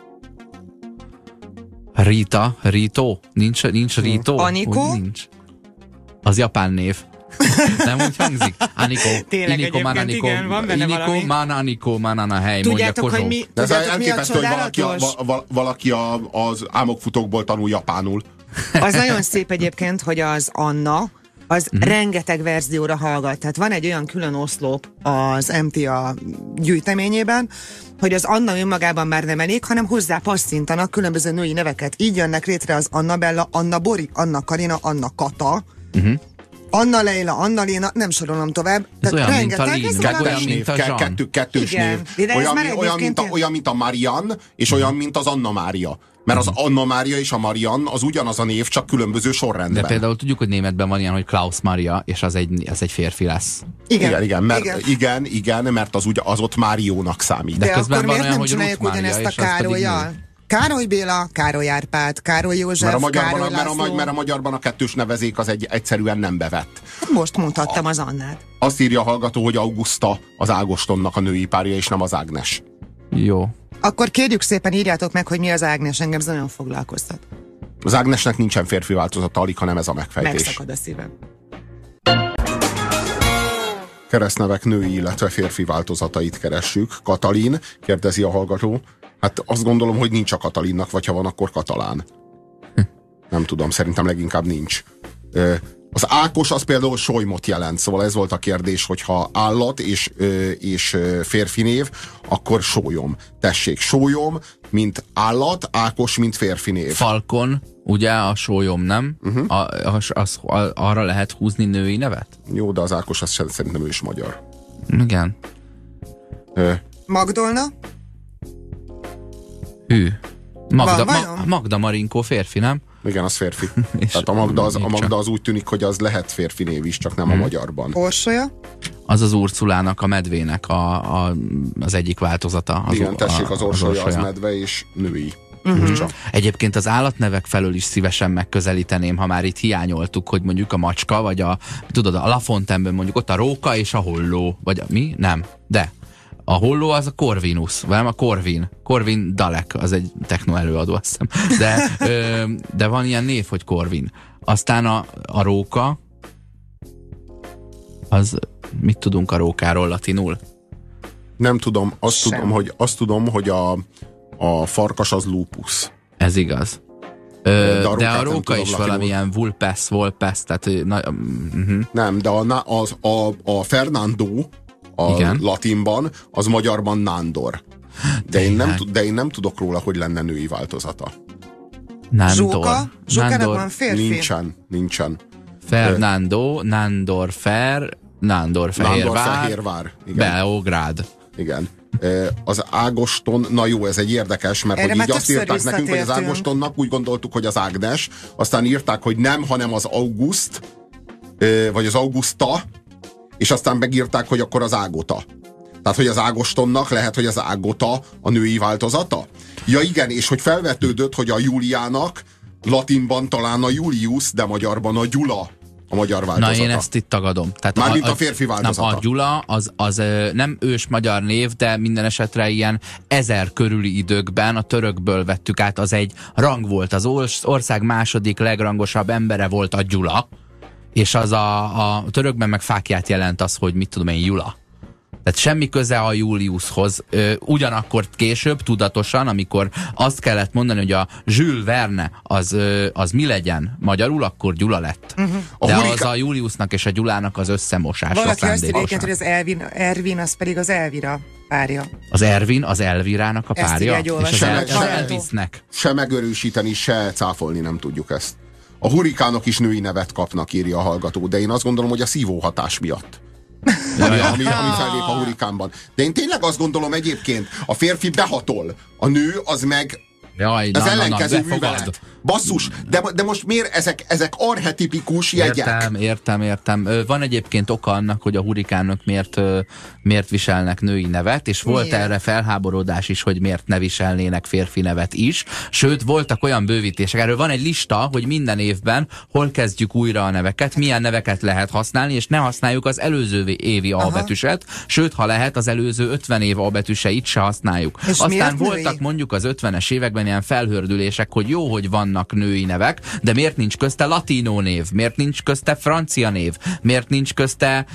Rita, Rito? Nincs Rito? Anikó? Úgy nincs. Az japán név. Nem úgy hangzik? Aniko. Tényleg Iniko, man, egyébként Aniko. igen, van benne valami. Iniko, man, Aniko, manana, hely, mondja Tudjátok, Kozsó. hogy mi, De ez tudjátok, mi a elképesztő, hogy csodálatos? valaki az álmokfutókból tanul japánul. Az nagyon szép egyébként, hogy az Anna, az rengeteg verzióra hallgat. Tehát van egy olyan külön oszlop az MTA gyűjteményében, hogy az Anna önmagában már nem elég, hanem hozzá passzíntanak különböző női neveket. Így jönnek létre az Annabella, Anna Bori, Anna Karina, Anna Kata, Anna Leila, Anna Léna, nem sorolom tovább. Ez olyan, mint a rengeteg, Lin, ez meg valami- olyan, mint a Jean. Kettős Igen. név. De ez már egyébként Olyan, mint a Marian, és olyan, mint az Anna Mária. Mert az Anna Mária és a Marian az ugyanaz a név, csak különböző De sorrendben. például tudjuk, hogy németben van ilyen, hogy Klaus Maria, és az egy férfi lesz. Igen, mert az ott Máriónak számít. De közben akkor van miért olyan, nem hogy csináljuk Ruth Mária, ugyanezt a és az pedig Károlyjal? nő. Károly Béla, Károly Árpád, Károly József, Károly László. Mert a magyarban a kettős nevezék az egyszerűen nem bevett. Most mondhattam az Annát. Azt írja a hallgató, hogy Augusta az Ágostonnak a női párja, és nem az Ágnes. Jó. Akkor kérjük szépen, írjátok meg, hogy mi az Ágnes, engem ez nagyon foglalkoztat. Az Ágnesnek nincsen férfi változata, alig, hanem ez a megfejtés. Megszakad a szívem. keresztnevek női, illetve férfi változatait keressük. Katalin, kérdezi a hallgató. Hát azt gondolom, hogy nincs a Katalinnak, vagy ha van, akkor katalán. Nem tudom, szerintem leginkább nincs. Az Ákos az például solymot jelent, szóval ez volt a kérdés, hogyha állat és férfi név, akkor sólyom. Tessék, sólyom, mint állat, Ákos, mint férfi név. Falkon, ugye a sólyom, nem? Arra lehet húzni női nevet? Jó, de az Ákos az szerintem ő is magyar. Igen. Magdolna? Hű. Magda Marinkó férfi, nem? Igen, az férfi. Tehát a Magda az úgy tűnik, hogy az lehet férfi név is, csak nem a magyarban. Orsolya? Az Urculának, a medvének az egyik változata. Igen, tessék, az Orsolya az medve és női. Egyébként az állatnevek felől is szívesen megközelíteném, ha már itt hiányoltuk, hogy mondjuk a macska, vagy a La Fontaineben mondjuk ott a róka és a holló, vagy mi? Nem, de a holló az a Corvinus, vagy nem a Corvin. Corvin Dalek, az egy techno előadó, azt hiszem. De van ilyen név, hogy Corvin. Aztán a róka, az mit tudunk a rókáról latinul? Nem tudom, azt tudom, hogy a farkas az lupus. Ez igaz. De a róka is valamilyen vulpes, tehát... Nem, de a Fernando igen? Latinban, az magyarban Nándor. De én nem tudok róla, hogy lenne női változata. Nándor. Zsókának van férfi? Nincsen. Fernando, Nándor Fehérvár. Beográd. Igen. Az Ágoston, na jó, ez egy érdekes, mert hogy így azt írták nekünk, hogy az Ágostonnak úgy gondoltuk, hogy az Ágnes, aztán írták, hogy nem, hanem az August, vagy az Augusta, és aztán megírták, hogy akkor az Ágota. Tehát, hogy az Ágostonnak lehet, hogy az Ágota a női változata? Ja igen, és hogy felvetődött, hogy a Júliának latinban talán a Julius, de magyarban a Gyula a magyar változata. Na, én ezt itt tagadom. Tehát mármint a férfi változata. Nem, a Gyula az nem ős magyar név, de minden esetre ilyen 1000 körüli időkben a törökből vettük át, az egy rang volt. Az ország második legrangosabb embere volt a Gyula, és az a törökben meg fákját jelent az, hogy mit tudom én, Jula. Tehát semmi köze a Juliushoz. Ugyanakkor később, tudatosan, amikor azt kellett mondani, hogy a Jules Verne az mi legyen magyarul, akkor Gyula lett. De az a Juliusnak és a Gyulának az összemosása. Valaki azt írja, hogy az Ervin az pedig az Elvira párja. Az Ervin az Elvirának a párja? És az Elvisnek. Se megerősíteni, se cáfolni nem tudjuk ezt. A hurikánok is női nevet kapnak, írja a hallgató, de én azt gondolom, hogy a szívóhatás miatt. Ami fellép a hurikánban. De én tényleg azt gondolom egyébként, a férfi behatol, a nő az meg az ellenkező művelet. Basszus, de most miért ezek archetipikus jegyek? Értem. Van egyébként oka annak, hogy a hurikánok miért viselnek női nevet, és volt erre felháborodás is, hogy miért ne viselnének férfi nevet is. Sőt, voltak olyan bővítések. Erről van egy lista, hogy minden évben hol kezdjük újra a neveket, milyen neveket lehet használni, és ne használjuk az előző évi albetűset, sőt, ha lehet, az előző 50 év albetűseit se használjuk. És aztán voltak mondjuk az 50-es években ilyen felhördülések, hogy jó, hogy vannak női nevek, de miért nincs közte latino név? Miért nincs közte francia név? Miért nincs közte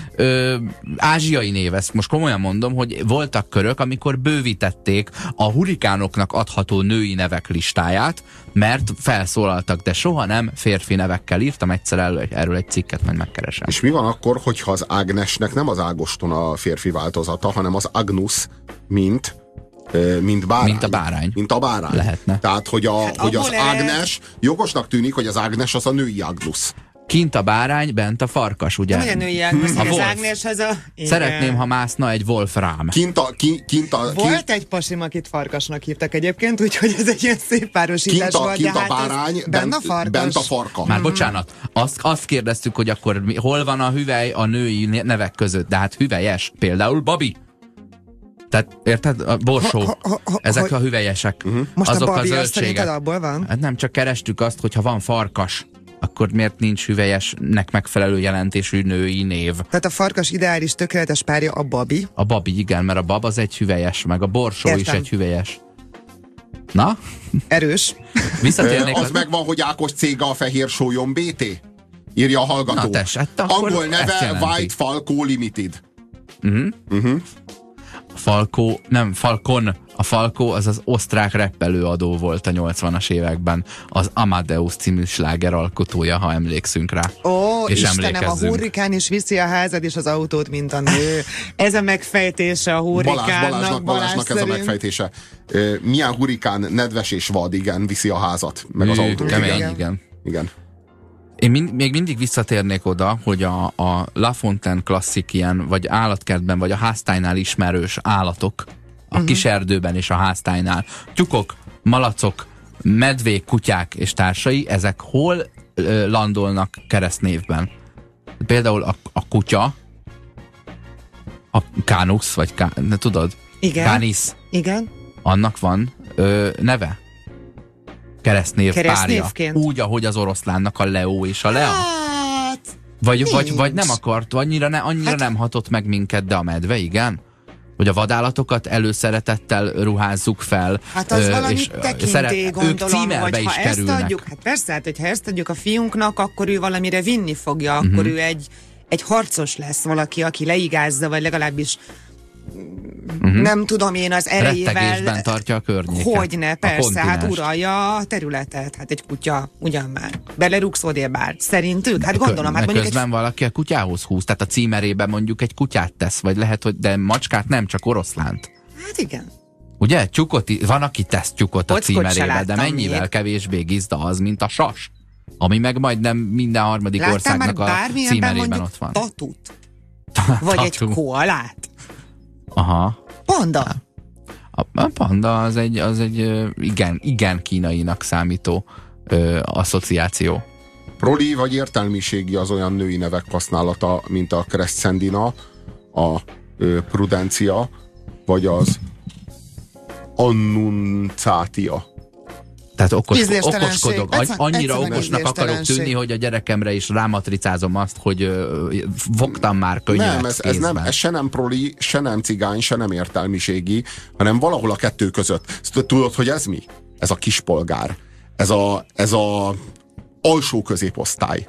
ázsiai név? Ezt most komolyan mondom, hogy voltak körök, amikor bővítették a hurikánoknak adható női nevek listáját, mert felszólaltak, de soha nem férfi nevekkel. Írtam egyszer erről egy cikket, majd megkeresem. És mi van akkor, hogyha az Ágnesnek nem az Ágoston a férfi változata, hanem az Agnus, mint bárány. Mint a bárány. Lehetne. Tehát, hogy az Ágnes, jogosnak tűnik, hogy az Ágnes az a női Agnus. Kint a bárány, bent a farkas, ugye? Nem, hogy a női Ágnes, az Ágnes az a... Szeretném, ha mászna egy Wolfram. Volt egy pasim, akit farkasnak hívtak egyébként, úgyhogy ez egy ilyen szép párosítás volt. Kint a bárány, bent a farka. Már bocsánat, azt kérdeztük, hogy akkor hol van a hüvely a női nevek között, de hát hüvelyes, például Babi. Tehát érted? A borsó. Ezek a hüvelyesek. Most azok a Babi a azt szerinted abból van? Hát nem, csak kerestük azt, hogyha van farkas, akkor miért nincs hüvelyesnek megfelelő jelentésű női név? Tehát a farkas ideális tökéletes párja a Babi? A Babi, igen, mert a bab az egy hüvelyes, meg a borsó is egy hüvelyes. Na? Erős. Visszatérnék az megvan, hogy Ákos cége a Fehér Sólyom BT? Írja a hallgató. Na tess, angol neve White Falco Limited. A Falkó, nem, Falcon. A Falkó az az osztrák reppelőadó volt a 80-as években. Az Amadeus című sláger alkotója, ha emlékszünk rá. Ó, és Istenem, a hurrikán is viszi a házad és az autót, mint a nő. Ez a megfejtése a hurrikánnak. Balázsnak ez a megfejtése. Milyen hurrikán, nedves és vad, igen, viszi a házat, meg az autót. Kemény, igen. Én még mindig visszatérnék oda, hogy a La Fontaine klasszik ilyen, vagy állatkertben, vagy a háztájnál ismerős állatok, a kis erdőben és a háztájnál. Tyúkok, malacok, medvék, kutyák és társai, ezek hol landolnak keresztnévben? Például a kutya, a Canis, vagy tudod? Igen. Canis. Igen. Annak van neve? Keresztnév párja. Úgy, ahogy az oroszlánnak a Leo és a Lea. Hát, vagy nem akart, annyira nem hatott meg minket, de a medve, igen? Hogy a vadállatokat előszeretettel ruházzuk fel. Hát az valami tekintély, gondolom, ők címerbe is kerülnek. Adjuk, hát persze, hát hogyha ezt adjuk a fiunknak, akkor ő valamire vinni fogja, akkor ő egy harcos lesz, valaki, aki leigázza, vagy legalábbis nem tudom én az erejével. Rettegésben tartja a környéket. Hogyne, persze, hát uralja a területet. Hát egy kutya ugyan már. Belerúgsz odébár. Szerintük? Hát gondolom. Hát mondjuk közben valaki a kutyához húz, tehát a címerébe mondjuk egy kutyát tesz, vagy lehet, hogy de macskát nem, csak oroszlánt. Hát igen. Ugye? Tyúkot, van, aki tesz tyúkot a címerébe, de mennyivel kevésbé gizda az, mint a sas. Ami meg majdnem minden harmadik országnak a címerében ott van. Tatut? Vagy egy koalát? Aha. Panda? A panda az egy igen kínainak számító asszociáció. Proli vagy értelmiségi az olyan női nevek használata, mint a Crescendina, a Prudencia, vagy az Annunciatia. Tehát okoskodok. Annyira okosnak akarok tűnni, hogy a gyerekemre is rámatricázom azt, hogy fogtam már könyvet Nem, ez se nem proli, se nem cigány, se nem értelmiségi, hanem valahol a kettő között. Tudod, hogy ez mi? Ez a kispolgár. Ez a alsó középosztály.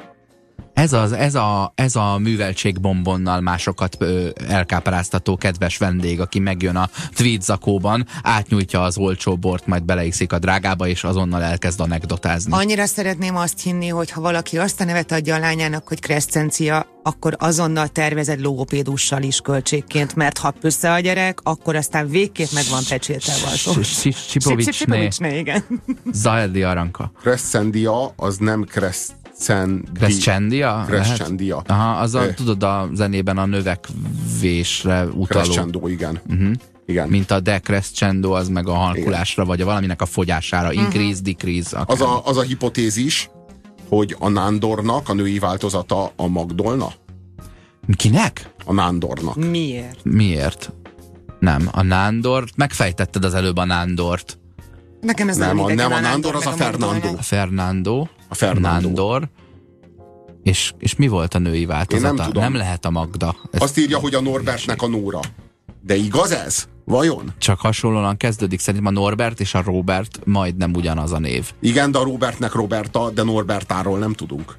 Ez a műveltségbombonnal másokat elkápráztató kedves vendég, aki megjön a tweed zakóban, átnyújtja az olcsó bort, majd beleiszik a drágába, és azonnal elkezd anekdotázni. Annyira szeretném azt hinni, hogy ha valaki azt a nevet adja a lányának, hogy Crescencia, akkor azonnal tervezed logopédussal is költségként, mert ha pössze a gyerek, akkor aztán végképp meg van pecsételve. Csipovicsné, igen. Zaedi Aranka. Crescendia az nem Crescendia? Aha, az tudod, a zenében a növekvésre utaló. Crescendo, igen. Igen. Mint a decrescendo, az meg a halkulásra, vagy a valaminek a fogyására. Increase, decrease. Az a hipotézis, hogy a nándornak a női változata a Magdolna? Kinek? A nándornak. Miért? Nem, a nándort, megfejtetted az előbb a nándort. Nekem ez nem a nándor az a Fernando. A Fernando. Nándor. És mi volt a női változata? Én nem tudom. Nem lehet a Magda. Azt írja, hogy a Norbertnek a Nóra. De igaz ez? Vajon? Csak hasonlóan kezdődik. Szerintem a Norbert és a Robert majdnem ugyanaz a név. Igen, de a Robertnek Roberta, de Norbertáról nem tudunk.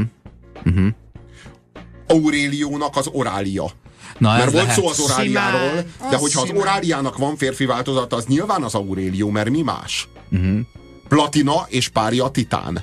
Auréliónak az Orália. Mert volt szó az Oráliáról, de hogyha az Oráliának van férfi változata, az nyilván az Aurélió, mert mi más? Platina és párja Titán.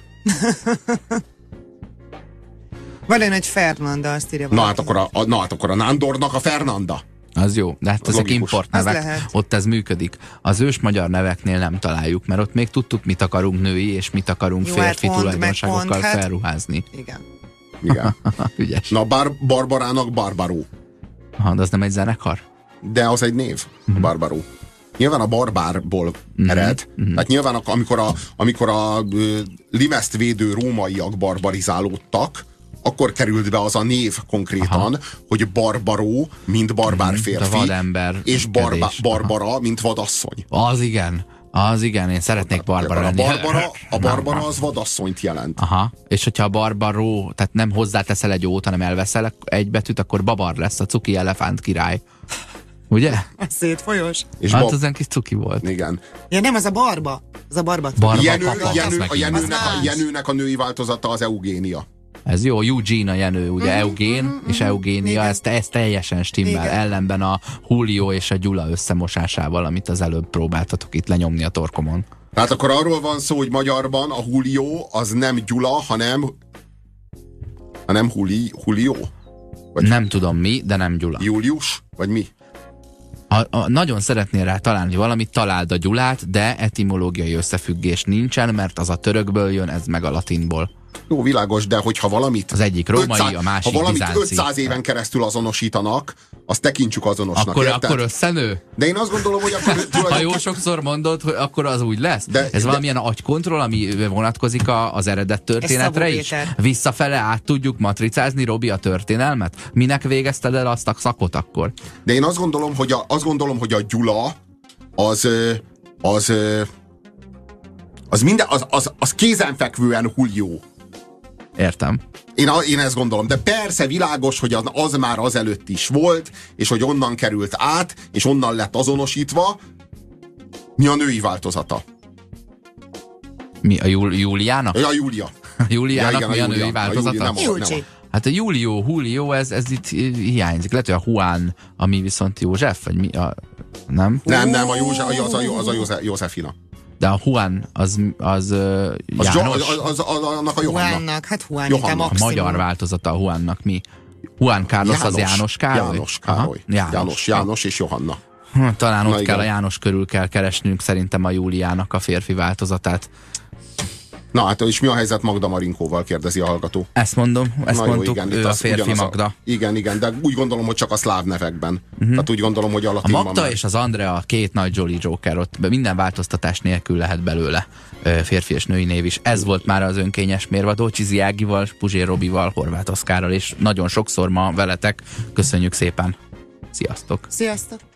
Van egy Fernanda, azt írja. Na hát akkor a nándornak a Fernanda. Az jó, de hát ezek importnevek, ott ez működik. Az ős magyar neveknél nem találjuk, mert ott még tudtuk, mit akarunk női, és mit akarunk férfi tulajdonságokkal felruházni. Igen. Ügyes. Na, Barbarának Barbaró. Aha, de az nem egy zenekar? De az egy név, Barbaró. Nyilván a barbárból ered. Tehát nyilván amikor a limeszt védő rómaiak barbarizálódtak, akkor került be az a név konkrétan, hogy Barbaró, mint barbár férfi, és Barbara, mint vadasszony. Az igen, én szeretnék Barbara lenni. A Barbara az vadasszonyt jelent. Aha, és hogyha a Barbaró, tehát nem hozzáteszel egy ót, hanem elveszel egy betűt, akkor Babar lesz, a cuki elefánt király. Ugye? A szétfolyós. És hát az egy kis cuki volt. Igen. Ja, nem, az a Barba. Az a Barba. A Jenőnek a női változata az Eugénia. Ez jó, Eugene a Jenő, ugye Eugén és Eugénia, ez teljesen stimmel, Igen. ellenben a Julio és a Gyula összemosásával, amit az előbb próbáltatok itt lenyomni a torkomon. Tehát akkor arról van szó, hogy magyarban a Julio az nem Gyula, hanem Julio? Vagy Nem tudom mi, de nem Gyula. Július? Vagy mi? Nagyon szeretnél rá találni valamit, találd a Gyulát, de etimológiai összefüggés nincsen, mert az a törökből jön, ez meg a latinból. Jó, világos, de hogyha valamit... Az egyik római, a másik ha valamit bizánci. 500 éven keresztül azonosítanak, azt tekintsük azonosnak, érted? Akkor összenő? De én azt gondolom, hogy akkor... Ha jó sokszor mondod, hogy akkor az úgy lesz? Ez valamilyen agykontroll, ami vonatkozik az eredet történetre is? Visszafele át tudjuk matricázni, Robi, a történelmet? Minek végezted el azt a szakot akkor? De én azt gondolom, hogy a Gyula az kézenfekvően Julio. Értem. Én ezt gondolom, de persze világos, hogy az már azelőtt is volt, és hogy onnan került át, és onnan lett azonosítva. Mi a női változata? Mi, a Júliának? A Júlia. A Júliának Ja, igen, mi a női Júlia. változata? Hát a Julio, ez itt hiányzik. Lehet, hogy a Juan, ami viszont József, vagy mi? Nem? Nem, a József, az a Józsefina. De a Juan, az János? Annak a Johanna. Juannak, hát Juan Johanna. inkább A maximum. magyar változata a Juannak mi? Juan Carlos az János Károly? János Károly. Aha, János és Johanna. Talán ott igen. kell a János körül kell keresnünk szerintem a Júliának a férfi változatát. Na hát, és mi a helyzet Magda Marinkóval, kérdezi a hallgató. Ezt mondom, ezt Na jó, mondtuk, igen, ő a férfi Magda. Igen, de úgy gondolom, hogy csak a szláv nevekben. Tehát úgy gondolom, hogy a A latinban Magda és az Andrea, két nagy Jolly Joker, ott minden változtatás nélkül lehet belőle férfi és női név is. Ez volt már az önkényes mérvadó, Csizi Ágival, Puzsér Robival, Horváth Oszkárral, és nagyon sokszor ma veletek. Köszönjük szépen. Sziasztok! Sziasztok!